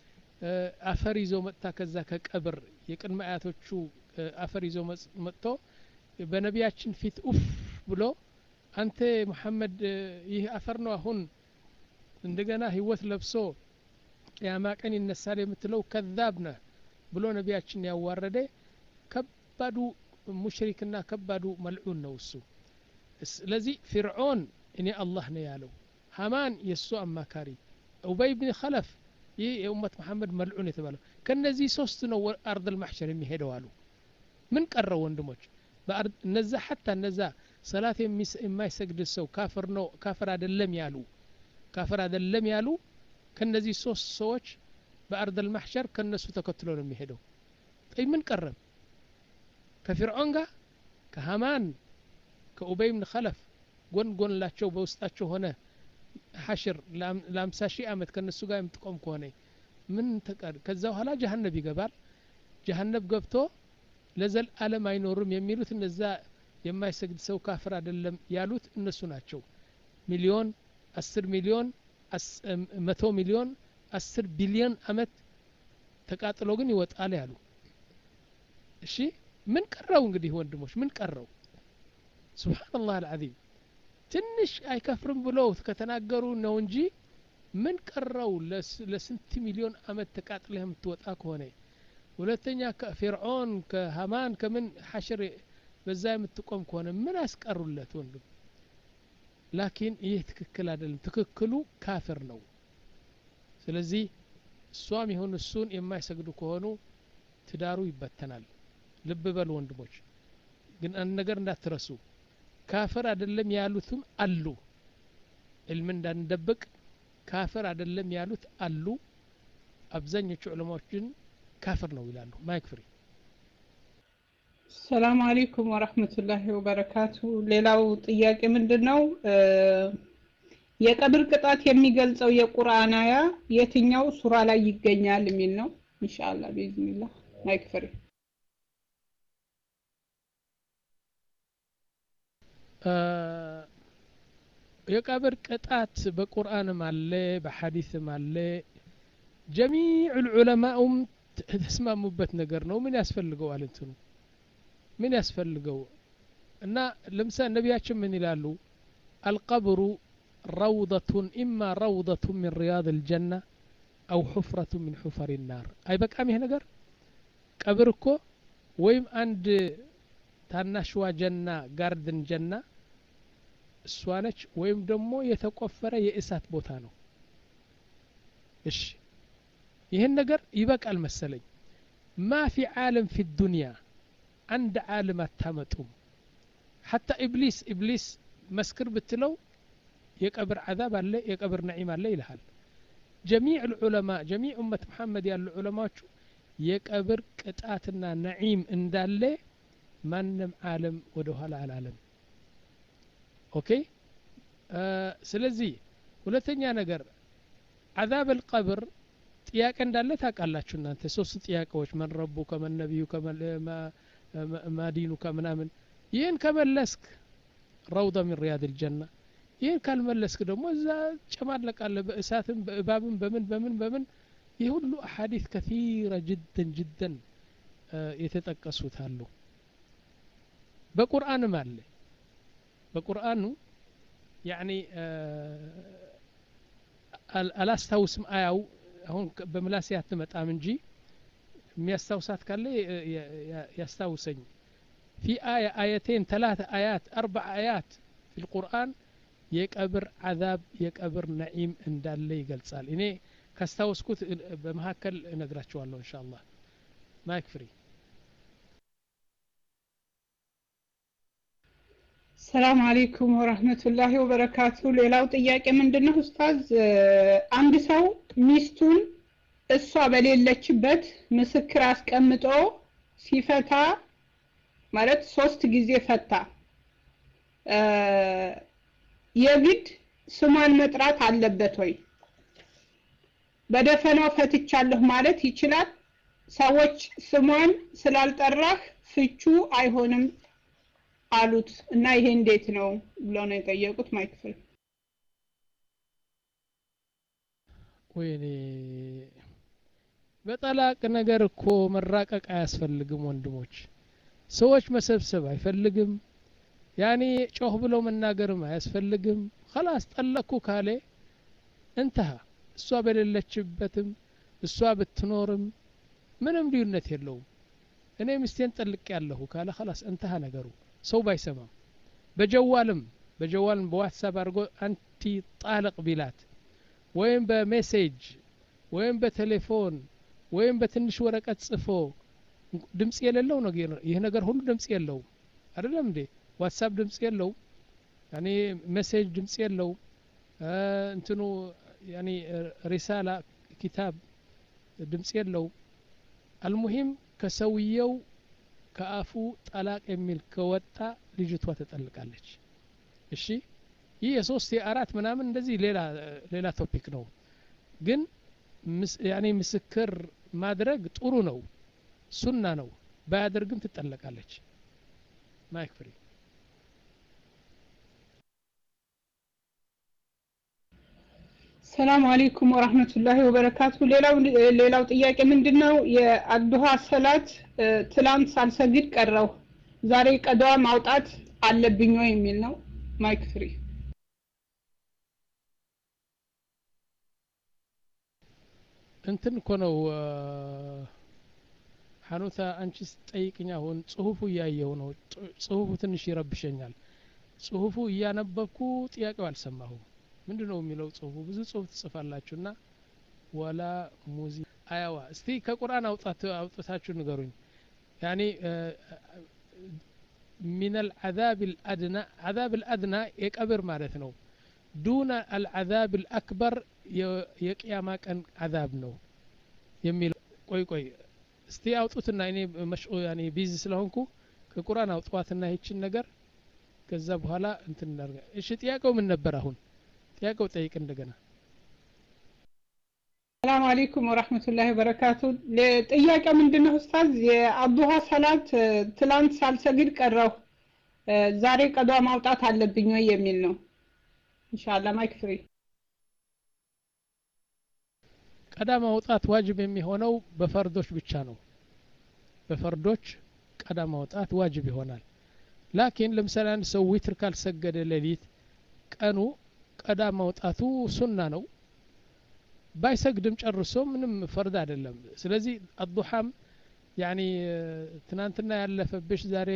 አፈር ይዞ መጣ። ከዛ ከቀብር የቅድመ አያቶቹ አፈር ይዞ መጥቶ በነቢያችን ፊት ኡፍ ብሎ አንተ መሐመድ ይህ አፈር ነው አሁን እንደገና ህይወት ለብሶ ቂያማ ቀን ይነሳል የምትለው ከዛብ ነህ ብሎ ነቢያችን ያዋረደ ከባዱ ሙሽሪክና ከባዱ መልዑን ነው እሱ። ስለዚህ ፊርዖን እኔ አላህ ነው ያለው፣ ሃማን የሱ አማካሪ፣ ኡበይ ብን ኸለፍ ይህ የኡመት መሐመድ መልዑን የተባለው ከነዚህ ሶስት ነው አርድ المحشر የሚሄደው አሉ። ምን ቀረው ወንድሞች? እነዛ ሐታ እነዛ ሰላት የማይሰግድ ሰው ካፍር ነው ካፍር አይደለም ያሉ ካፍር አይደለም ያሉ ከነዚህ ሶስት ሰዎች በአርድ المحشر ከነሱ ተከትሎ ነው የሚሄደው። ጠይ ምን ቀረብ? ከፊርዖን ጋር ከሃማን ከኡበይ ብን ኸለፍ ጎን ጎን ላቸው በውስጣቸው ሆነ ሐሽር ለአምሳ ሺህ ዓመት ከነሱ ጋር የምትቆም ከሆነ ምን ተቀር? ከዛ በኋላ ጀሃነም ይገባል። ጀሃነም ገብቶ ለዘል ዓለም አይኖርም የሚሉት እነዛ የማይሰግድ ሰው ካፍር አይደለም ያሉት እነሱ ናቸው። ሚሊዮን አስር ሚሊዮን መቶ ሚሊዮን አስር ቢሊዮን ዓመት ተቃጥሎ ግን ይወጣል ያሉ። እሺ ምን ቀረው እንግዲህ ወንድሞች ምን ቀረው ሱብሃንአላህ አልዓዚም ትንሽ አይከፍርም ብለው ከተናገሩ ነው እንጂ ምን ቀረው ለስንት ሚሊዮን አመት ተቃጥለህ የምትወጣ ከሆነ ሁለተኛ ከፊርዖን ከሃማን ከምን ሐሽር በዛ የምትቆም ከሆነ ምን አስቀሩለት ወንድም ላኪን ይህ ትክክል አይደለም ትክክሉ ካፍር ነው ስለዚህ እሷም ይሁን እሱን የማይሰግዱ ከሆኑ ትዳሩ ይበተናል ልብ በሉ ወንድሞች ግን አንድ ነገር እንዳትረሱ ካፍር አይደለም ያሉትም አሉ ዕልም እንዳንደብቅ ካፍር አይደለም ያሉት አሉ አብዛኞቹ ዑለማዎች ግን ካፍር ነው ይላሉ ማይክፍሪ ሰላም አለይኩም ወራህመቱላሂ ወበረካቱ ሌላው ጥያቄ ምንድነው የቀብር ቅጣት የሚገልጸው የቁርአን አያ የትኛው ሱራ ላይ ይገኛል የሚል ነው ኢንሻአላህ በኢዝኒላህ ማይክፍሪ የቀብር ቅጣት በቁርአንም አለ በሐዲስም አለ ጀሚዕ العلماءም ተስማሙበት ነገር ነው ምን ያስፈልገዋል እንትኑ ምን ያስፈልገው እና ለምሳሌ ነቢያችን ምን ይላሉ القبر روضة إما روضة من رياض الجنة أو حفرة من حفر النار أي بقى ይሄ ነገር ቀብር እኮ ወይም አንድ ታናሽዋ ጀና ጋርደን ጀና እሷ ነች ወይም ደግሞ የተቆፈረ የእሳት ቦታ ነው እሺ ይሄን ነገር ይበቃል መሰለኝ ما في عالم في الدنيا عند عالم አታመጡም حتى إبليس إبليس መስክር ብትለው የቀብር عذاب አለ የቀብር ነዒም አለ ይልሃል جميع العلماء جميع أمة محمد ያሉ ዑለማዎቹ የቀብር ቅጣትና ነዒም እንዳለ ማንም ዓለም ወደ ኋላ አላለም ኦኬ ስለዚህ ሁለተኛ ነገር عذاب القبر ጥያቄ እንዳለ ታውቃላችሁ እናንተ ሶስት ጥያቄዎች ማን ረቡ ከመን ነብዩ ከመን ማዲኑ ከምናምን ይሄን ከመለስክ روضة من رياض الجنة ይሄን ካልመለስክ ደግሞ እዛ ጨማለቃለ በእሳትም በእባብም በምን በምን በምን ይሄ ሁሉ አሐዲስ كثيرة جدا جدا የተጠቀሱት አሉ በቁርአንም አለ በቁርአኑ يعني አላስታውስም አያው አሁን በምላስ ያትመጣም እንጂ የሚያስታውሳት ካለ ያስታውሰኝ في آية آيتين ثلاثة آيات أربع آيات في القرآن يقبر عذاب يقبر نعيم እንዳለ ይገልጻል እኔ ካስታውስኩት በመሐከል እነግራችኋለሁ ኢንሻአላህ ማይክ ፍሪ ሰላም አለይኩም ወራህመቱላሂ ወበረካቱ ሌላው ጥያቄ ምንድነው ኡስታዝ አንድ ሰው ሚስቱን እሷ በሌለችበት ምስክር አስቀምጦ ሲፈታ ማለት ሶስት ጊዜ ፈታ የግድ ስሟን መጥራት አለበት ወይ በደፈናው ፈትቻለሁ ማለት ይችላል ሰዎች ስሟን ስላልጠራህ ፍቹ አይሆንም አሉት እና ይሄ እንዴት ነው ብለው ነው የጠየቁት ማይክፍል ወይኔ በጠላቅ ነገር እኮ መራቀቅ አያስፈልግም ወንድሞች ሰዎች መሰብሰብ አይፈልግም ያኔ ጮህ ብለው መናገርም አያስፈልግም خلاص ጠለቁ ካለ انتهى እሷ በሌለችበትም እሷ ብትኖርም ምንም ልዩነት የለውም እኔ ሚስቴን ጠልቅ ያለሁ ካለ خلاص انتهى ነገሩ ሰው ባይሰማም በጀዋልም በጀዋልም በዋትስአፕ አድርጎ አንቲ ጣልቅ ቢላት ወይም በሜሴጅ ወይም በቴሌፎን ወይም በትንሽ ወረቀት ጽፎ ድምጽ የሌለው ነገር ይሄ ነገር ሁሉ ድምጽ የለው አይደለም እንዴ ዋትስአፕ ድምጽ የለው ያኒ ሜሴጅ ድምጽ የለው እንትኑ ያኒ ሪሳላ ኪታብ ድምጽ የለው المهم ከሰውየው ከአፉ ጠላቅ የሚል ከወጣ ልጅቷ ተጠልቃለች እሺ ይሄ የሶስት የአራት ምናምን እንደዚህ ሌላ ሌላ ቶፒክ ነው ግን ያኒ ምስክር ማድረግ ጥሩ ነው ሱና ነው ባያደርግም ትጠለቃለች ማይክ ፍሪ ሰላም አለይኩም ወራህመቱላሂ ወበረካቱ። ሌላው ሌላው ጥያቄ ምንድነው የአዱሃ ሰላት ትላንት ሳልሰግድ ቀረው ዛሬ ቀዷ ማውጣት አለብኝ ወይ የሚል ነው። ማይክ ፍሪ። እንትን እኮ ነው ሐኑታ አንቺ ስጠይቅኝ አሁን ጽሁፉ እያየሁ ነው። ጽሁፉ ትንሽ ይረብሸኛል። ጽሁፉ እያነበብኩ ጥያቄው አልሰማሁም። ምንድነው የሚለው ጽሁፉ? ብዙ ጽሁፍ ትጽፋላችሁና ወላ ሙዚ አያዋ እስቲ ከቁርአን አውጣት አውጥታችሁ ንገሩኝ። ያኒ من العذاب الأدنى عذاب الأدنى يكبر ማለት ነው دون العذاب الأكبر የቂያማ ቀን عذاب ነው የሚል ቆይ ቆይ እስቲ አውጡትና እኔ መሽኡ ያኒ ቢዚ ስለሆንኩ ከቁርአን አውጧትና ይችን ነገር ከዛ በኋላ እንትን እናርጋ። እሺ ጥያቄው ምን ነበር? አሁን ጥያቄው ጠይቅ እንደገና። ሰላም አለይኩም ወራህመቱላሂ ወበረካቱ። ለጥያቄው ምንድነው ኡስታዝ የአዱሃ ሰላት ትላንት ሳልሰግድ ቀረው ዛሬ ቀዷ ማውጣት አለብኝ ወይ የሚል ነው። ኢንሻአላህ ማይክ ፍሪ። ቀዳ ማውጣት ዋጅብ የሚሆነው በፈርዶች ብቻ ነው። በፈርዶች ቀዳ ማውጣት ዋጅብ ይሆናል። ላኪን ለምሳሌ አንድ ሰው ዊትር ካልሰገደ ሌሊት ቀኑ ቀዳ ማውጣቱ ሱና ነው። ባይሰግድም ጨርሶ ምንም ፈርድ አይደለም። ስለዚህ አዱሃም ያኒ ትናንትና ያለፈብሽ ዛሬ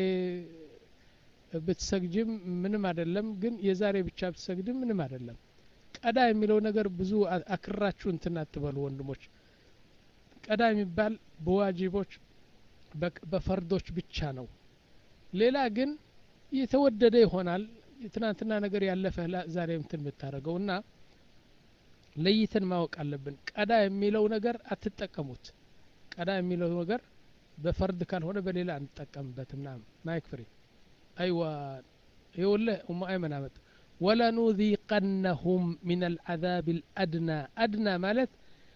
ብትሰግጂም ምንም አይደለም። ግን የዛሬ ብቻ ብትሰግድም ምንም አይደለም። ቀዳ የሚለው ነገር ብዙ አክራችሁ እንትን አትበሉ ወንድሞች። ቀዳ የሚባል በዋጅቦች በፈርዶች ብቻ ነው። ሌላ ግን የተወደደ ይሆናል። ትናንትና ነገር ያለፈ ዛሬ እንትን ብታረገውና ለይተን ማወቅ አለብን። ቀዳ የሚለው ነገር አትጠቀሙት። ቀዳ የሚለው ነገር በፈርድ ካልሆነ በሌላ አንጠቀምበትም። ናም ማይክ ፍሪ። አይዋ ይወለ ኡማ አይመን አመት ولنذيقنهم من العذاب الأدنى أدنى ማለት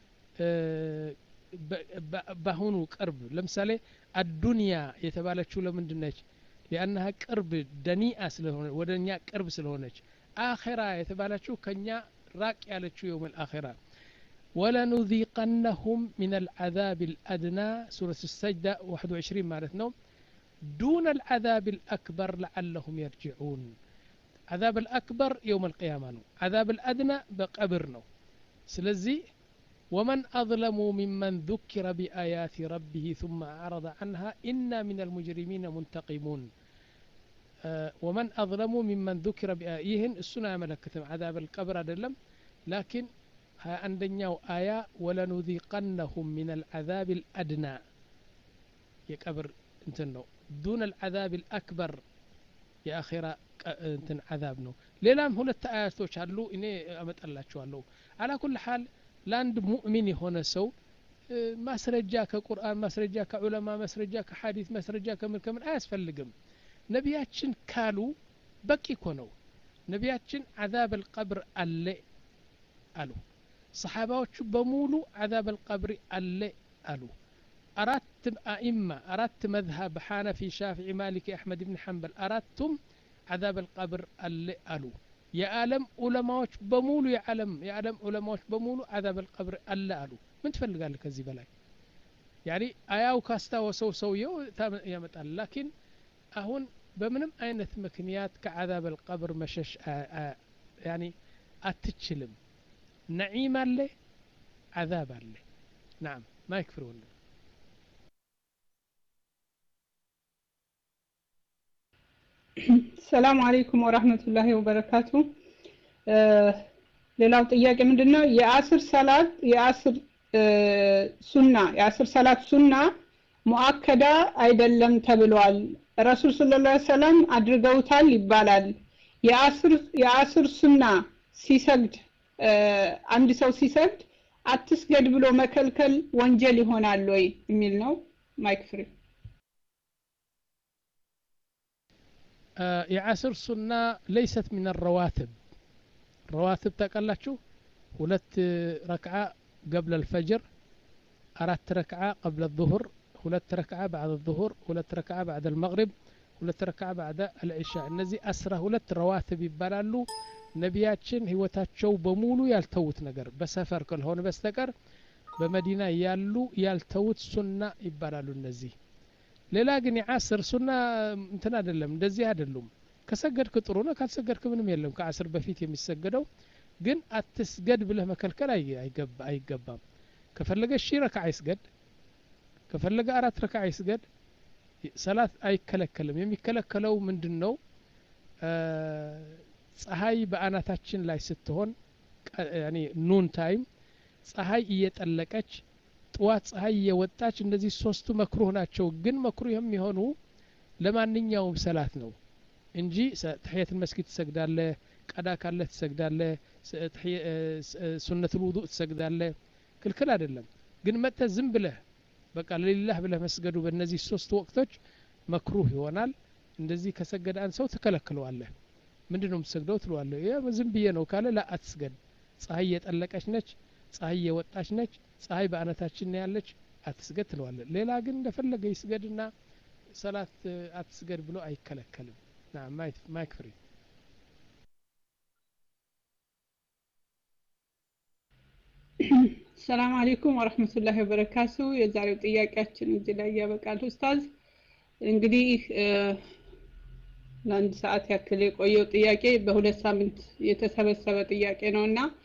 በአሁኑ ቅርብ ለምሳሌ አዱንያ የተባለችው ለምንድን ነች? لأنها ቅርብ ደኒአ ስለሆነ ወደኛ ቅርብ ስለሆነች። አኺራ የተባለችው ከኛ ራቅ ያለችው يوم الآخرة ولنذيقنهم من العذاب الأدنى سورة السجدة واحد وعشرين ማለት ነው دون العذاب الأكبر لعلهم يرجعون. عذاب الأكبر يوم القيامة نو. عذاب الأدنى بقبر نو. سلزي ومن أظلم ممن ذكر بآيات ربه ثم أعرض عنها إنا من المجرمين منتقمون. آه ومن أظلم ممن ذكر بآيهن السنة ملكتهم عذاب القبر أدلم لكن ها عندنا آية ولنذيقنهم من العذاب الأدنى يقبر انتنو دون العذاب الأكبر يا أخيرا እንትን عذاب ነው። ሌላም ሁለት አያቶች አሉ እኔ አመጣላችኋለሁ። على كل حال ላንድ ሙእሚን የሆነ ሰው ማስረጃ ከቁርአን ማስረጃ ከዑለማ ማስረጃ ከሐዲስ ማስረጃ ከምን ከምን አያስፈልግም። ነቢያችን ካሉ በቂ እኮ ነው። ነቢያችን عذاب القبر አለ አሉ። ሰሃባዎቹ በሙሉ عذاب القبر አለ አሉ። አራት አኢማ አራት መዝሀብ ሐነፊ ሻፊዒ ማሊኪ አህመድ ኢብኑ ሐንበል አራቱም عذاب القبر اللي قالوا يا عالم علماء بمولو يا عالم يا عالم علماء بمولو عذاب القبر اللي قالوا من تفلق لك كذي بلاي يعني اياو كاستا وسو سويو يمطال لكن አሁን በምንም አይነት ምክንያት ከعذاب القبر መሸሽ يعني አትችልም። ነዒም አለ عذاب አለ። نعم ما يكفرون. ሰላም አለይኩም ወራህመቱላሂ ወበረካቱ። ሌላው ጥያቄ ምንድነው የአስር ሰላት የአስር ሱና የአስር ሰላት ሱና ሙአከዳ አይደለም ተብሏል። ረሱል ሰለላሁ ዐለይሂ ወሰለም አድርገውታል ይባላል። የአስር የአስር ሱና ሲሰግድ አንድ ሰው ሲሰግድ አትስገድ ብሎ መከልከል ወንጀል ይሆናል ወይ የሚል ነው። ማይክ ፍሪ። የአስር ሱና ليست من الرواتب رواتب ታውቃላችሁ ሁለት ረክዓ قبل الفجر አራት ረክዓ قبل الظهر ሁለት ረክዓ بعد الظهر ሁለት ረክዓ بعد المغرب ሁለት ረክዓ بعد العشاء እነዚህ አስራ ሁለት رواتب ይባላሉ። ነቢያችን ህይወታቸው በሙሉ ያልተውት ነገር በሰፈር ካልሆነ በስተቀር በመዲና ያሉ ያልተውት ሱና ይባላሉ እነዚህ። ሌላ ግን የዓስር ሱና እንትን አይደለም፣ እንደዚህ አይደሉም። ከሰገድክ ጥሩ ነው፣ ካልሰገድክ ምንም የለም። ከዓስር በፊት የሚሰገደው ግን አትስገድ ብለህ መከልከል አይገባ አይገባም። ከፈለገ ሺ ረካዓ ይስገድ፣ ከፈለገ አራት ረካዓ ይስገድ። ሰላት አይከለከልም። የሚከለከለው ምንድነው? ፀሐይ በአናታችን ላይ ስትሆን ያኒ ኑን ታይም ፀሐይ እየጠለቀች ጥዋት ፀሐይ እየወጣች እነዚህ ሶስቱ መክሩህ ናቸው። ግን መክሩህ የሚሆኑ ለማንኛውም ሰላት ነው እንጂ ተህያቱል መስጊድ ትሰግዳለህ፣ ቀዳ ካለ ትሰግዳለህ፣ ሱነቱል ውዱእ ትሰግዳለህ፣ ክልክል አይደለም። ግን መጥተህ ዝም ብለህ በቃ ለሊላህ ብለህ መስገዱ በእነዚህ ሶስት ወቅቶች መክሩህ ይሆናል። እንደዚህ ከሰገደ አንድ ሰው ትከለክለዋለህ። ምንድነው የምትሰግደው ትለዋለህ። ያ ዝም ብዬ ነው ካለ ላ አትስገድ፣ ፀሐይ እየጠለቀች ነች፣ ፀሐይ እየወጣች ነች፣ ፀሐይ በአናታችን ነው ያለች፣ አትስገድ ትለዋለህ። ሌላ ግን እንደፈለገ ይስገድና ሰላት አትስገድ ብሎ አይከለከልም። ና ማይክ ፍሪ። ሰላም አለይኩም ወራህመቱላሂ ወበረካቱ። የዛሬው ጥያቄያችን እዚህ ላይ ያበቃል። ኡስታዝ እንግዲህ ለአንድ ሰዓት ያክል የቆየው ጥያቄ በሁለት ሳምንት የተሰበሰበ ጥያቄ ነውና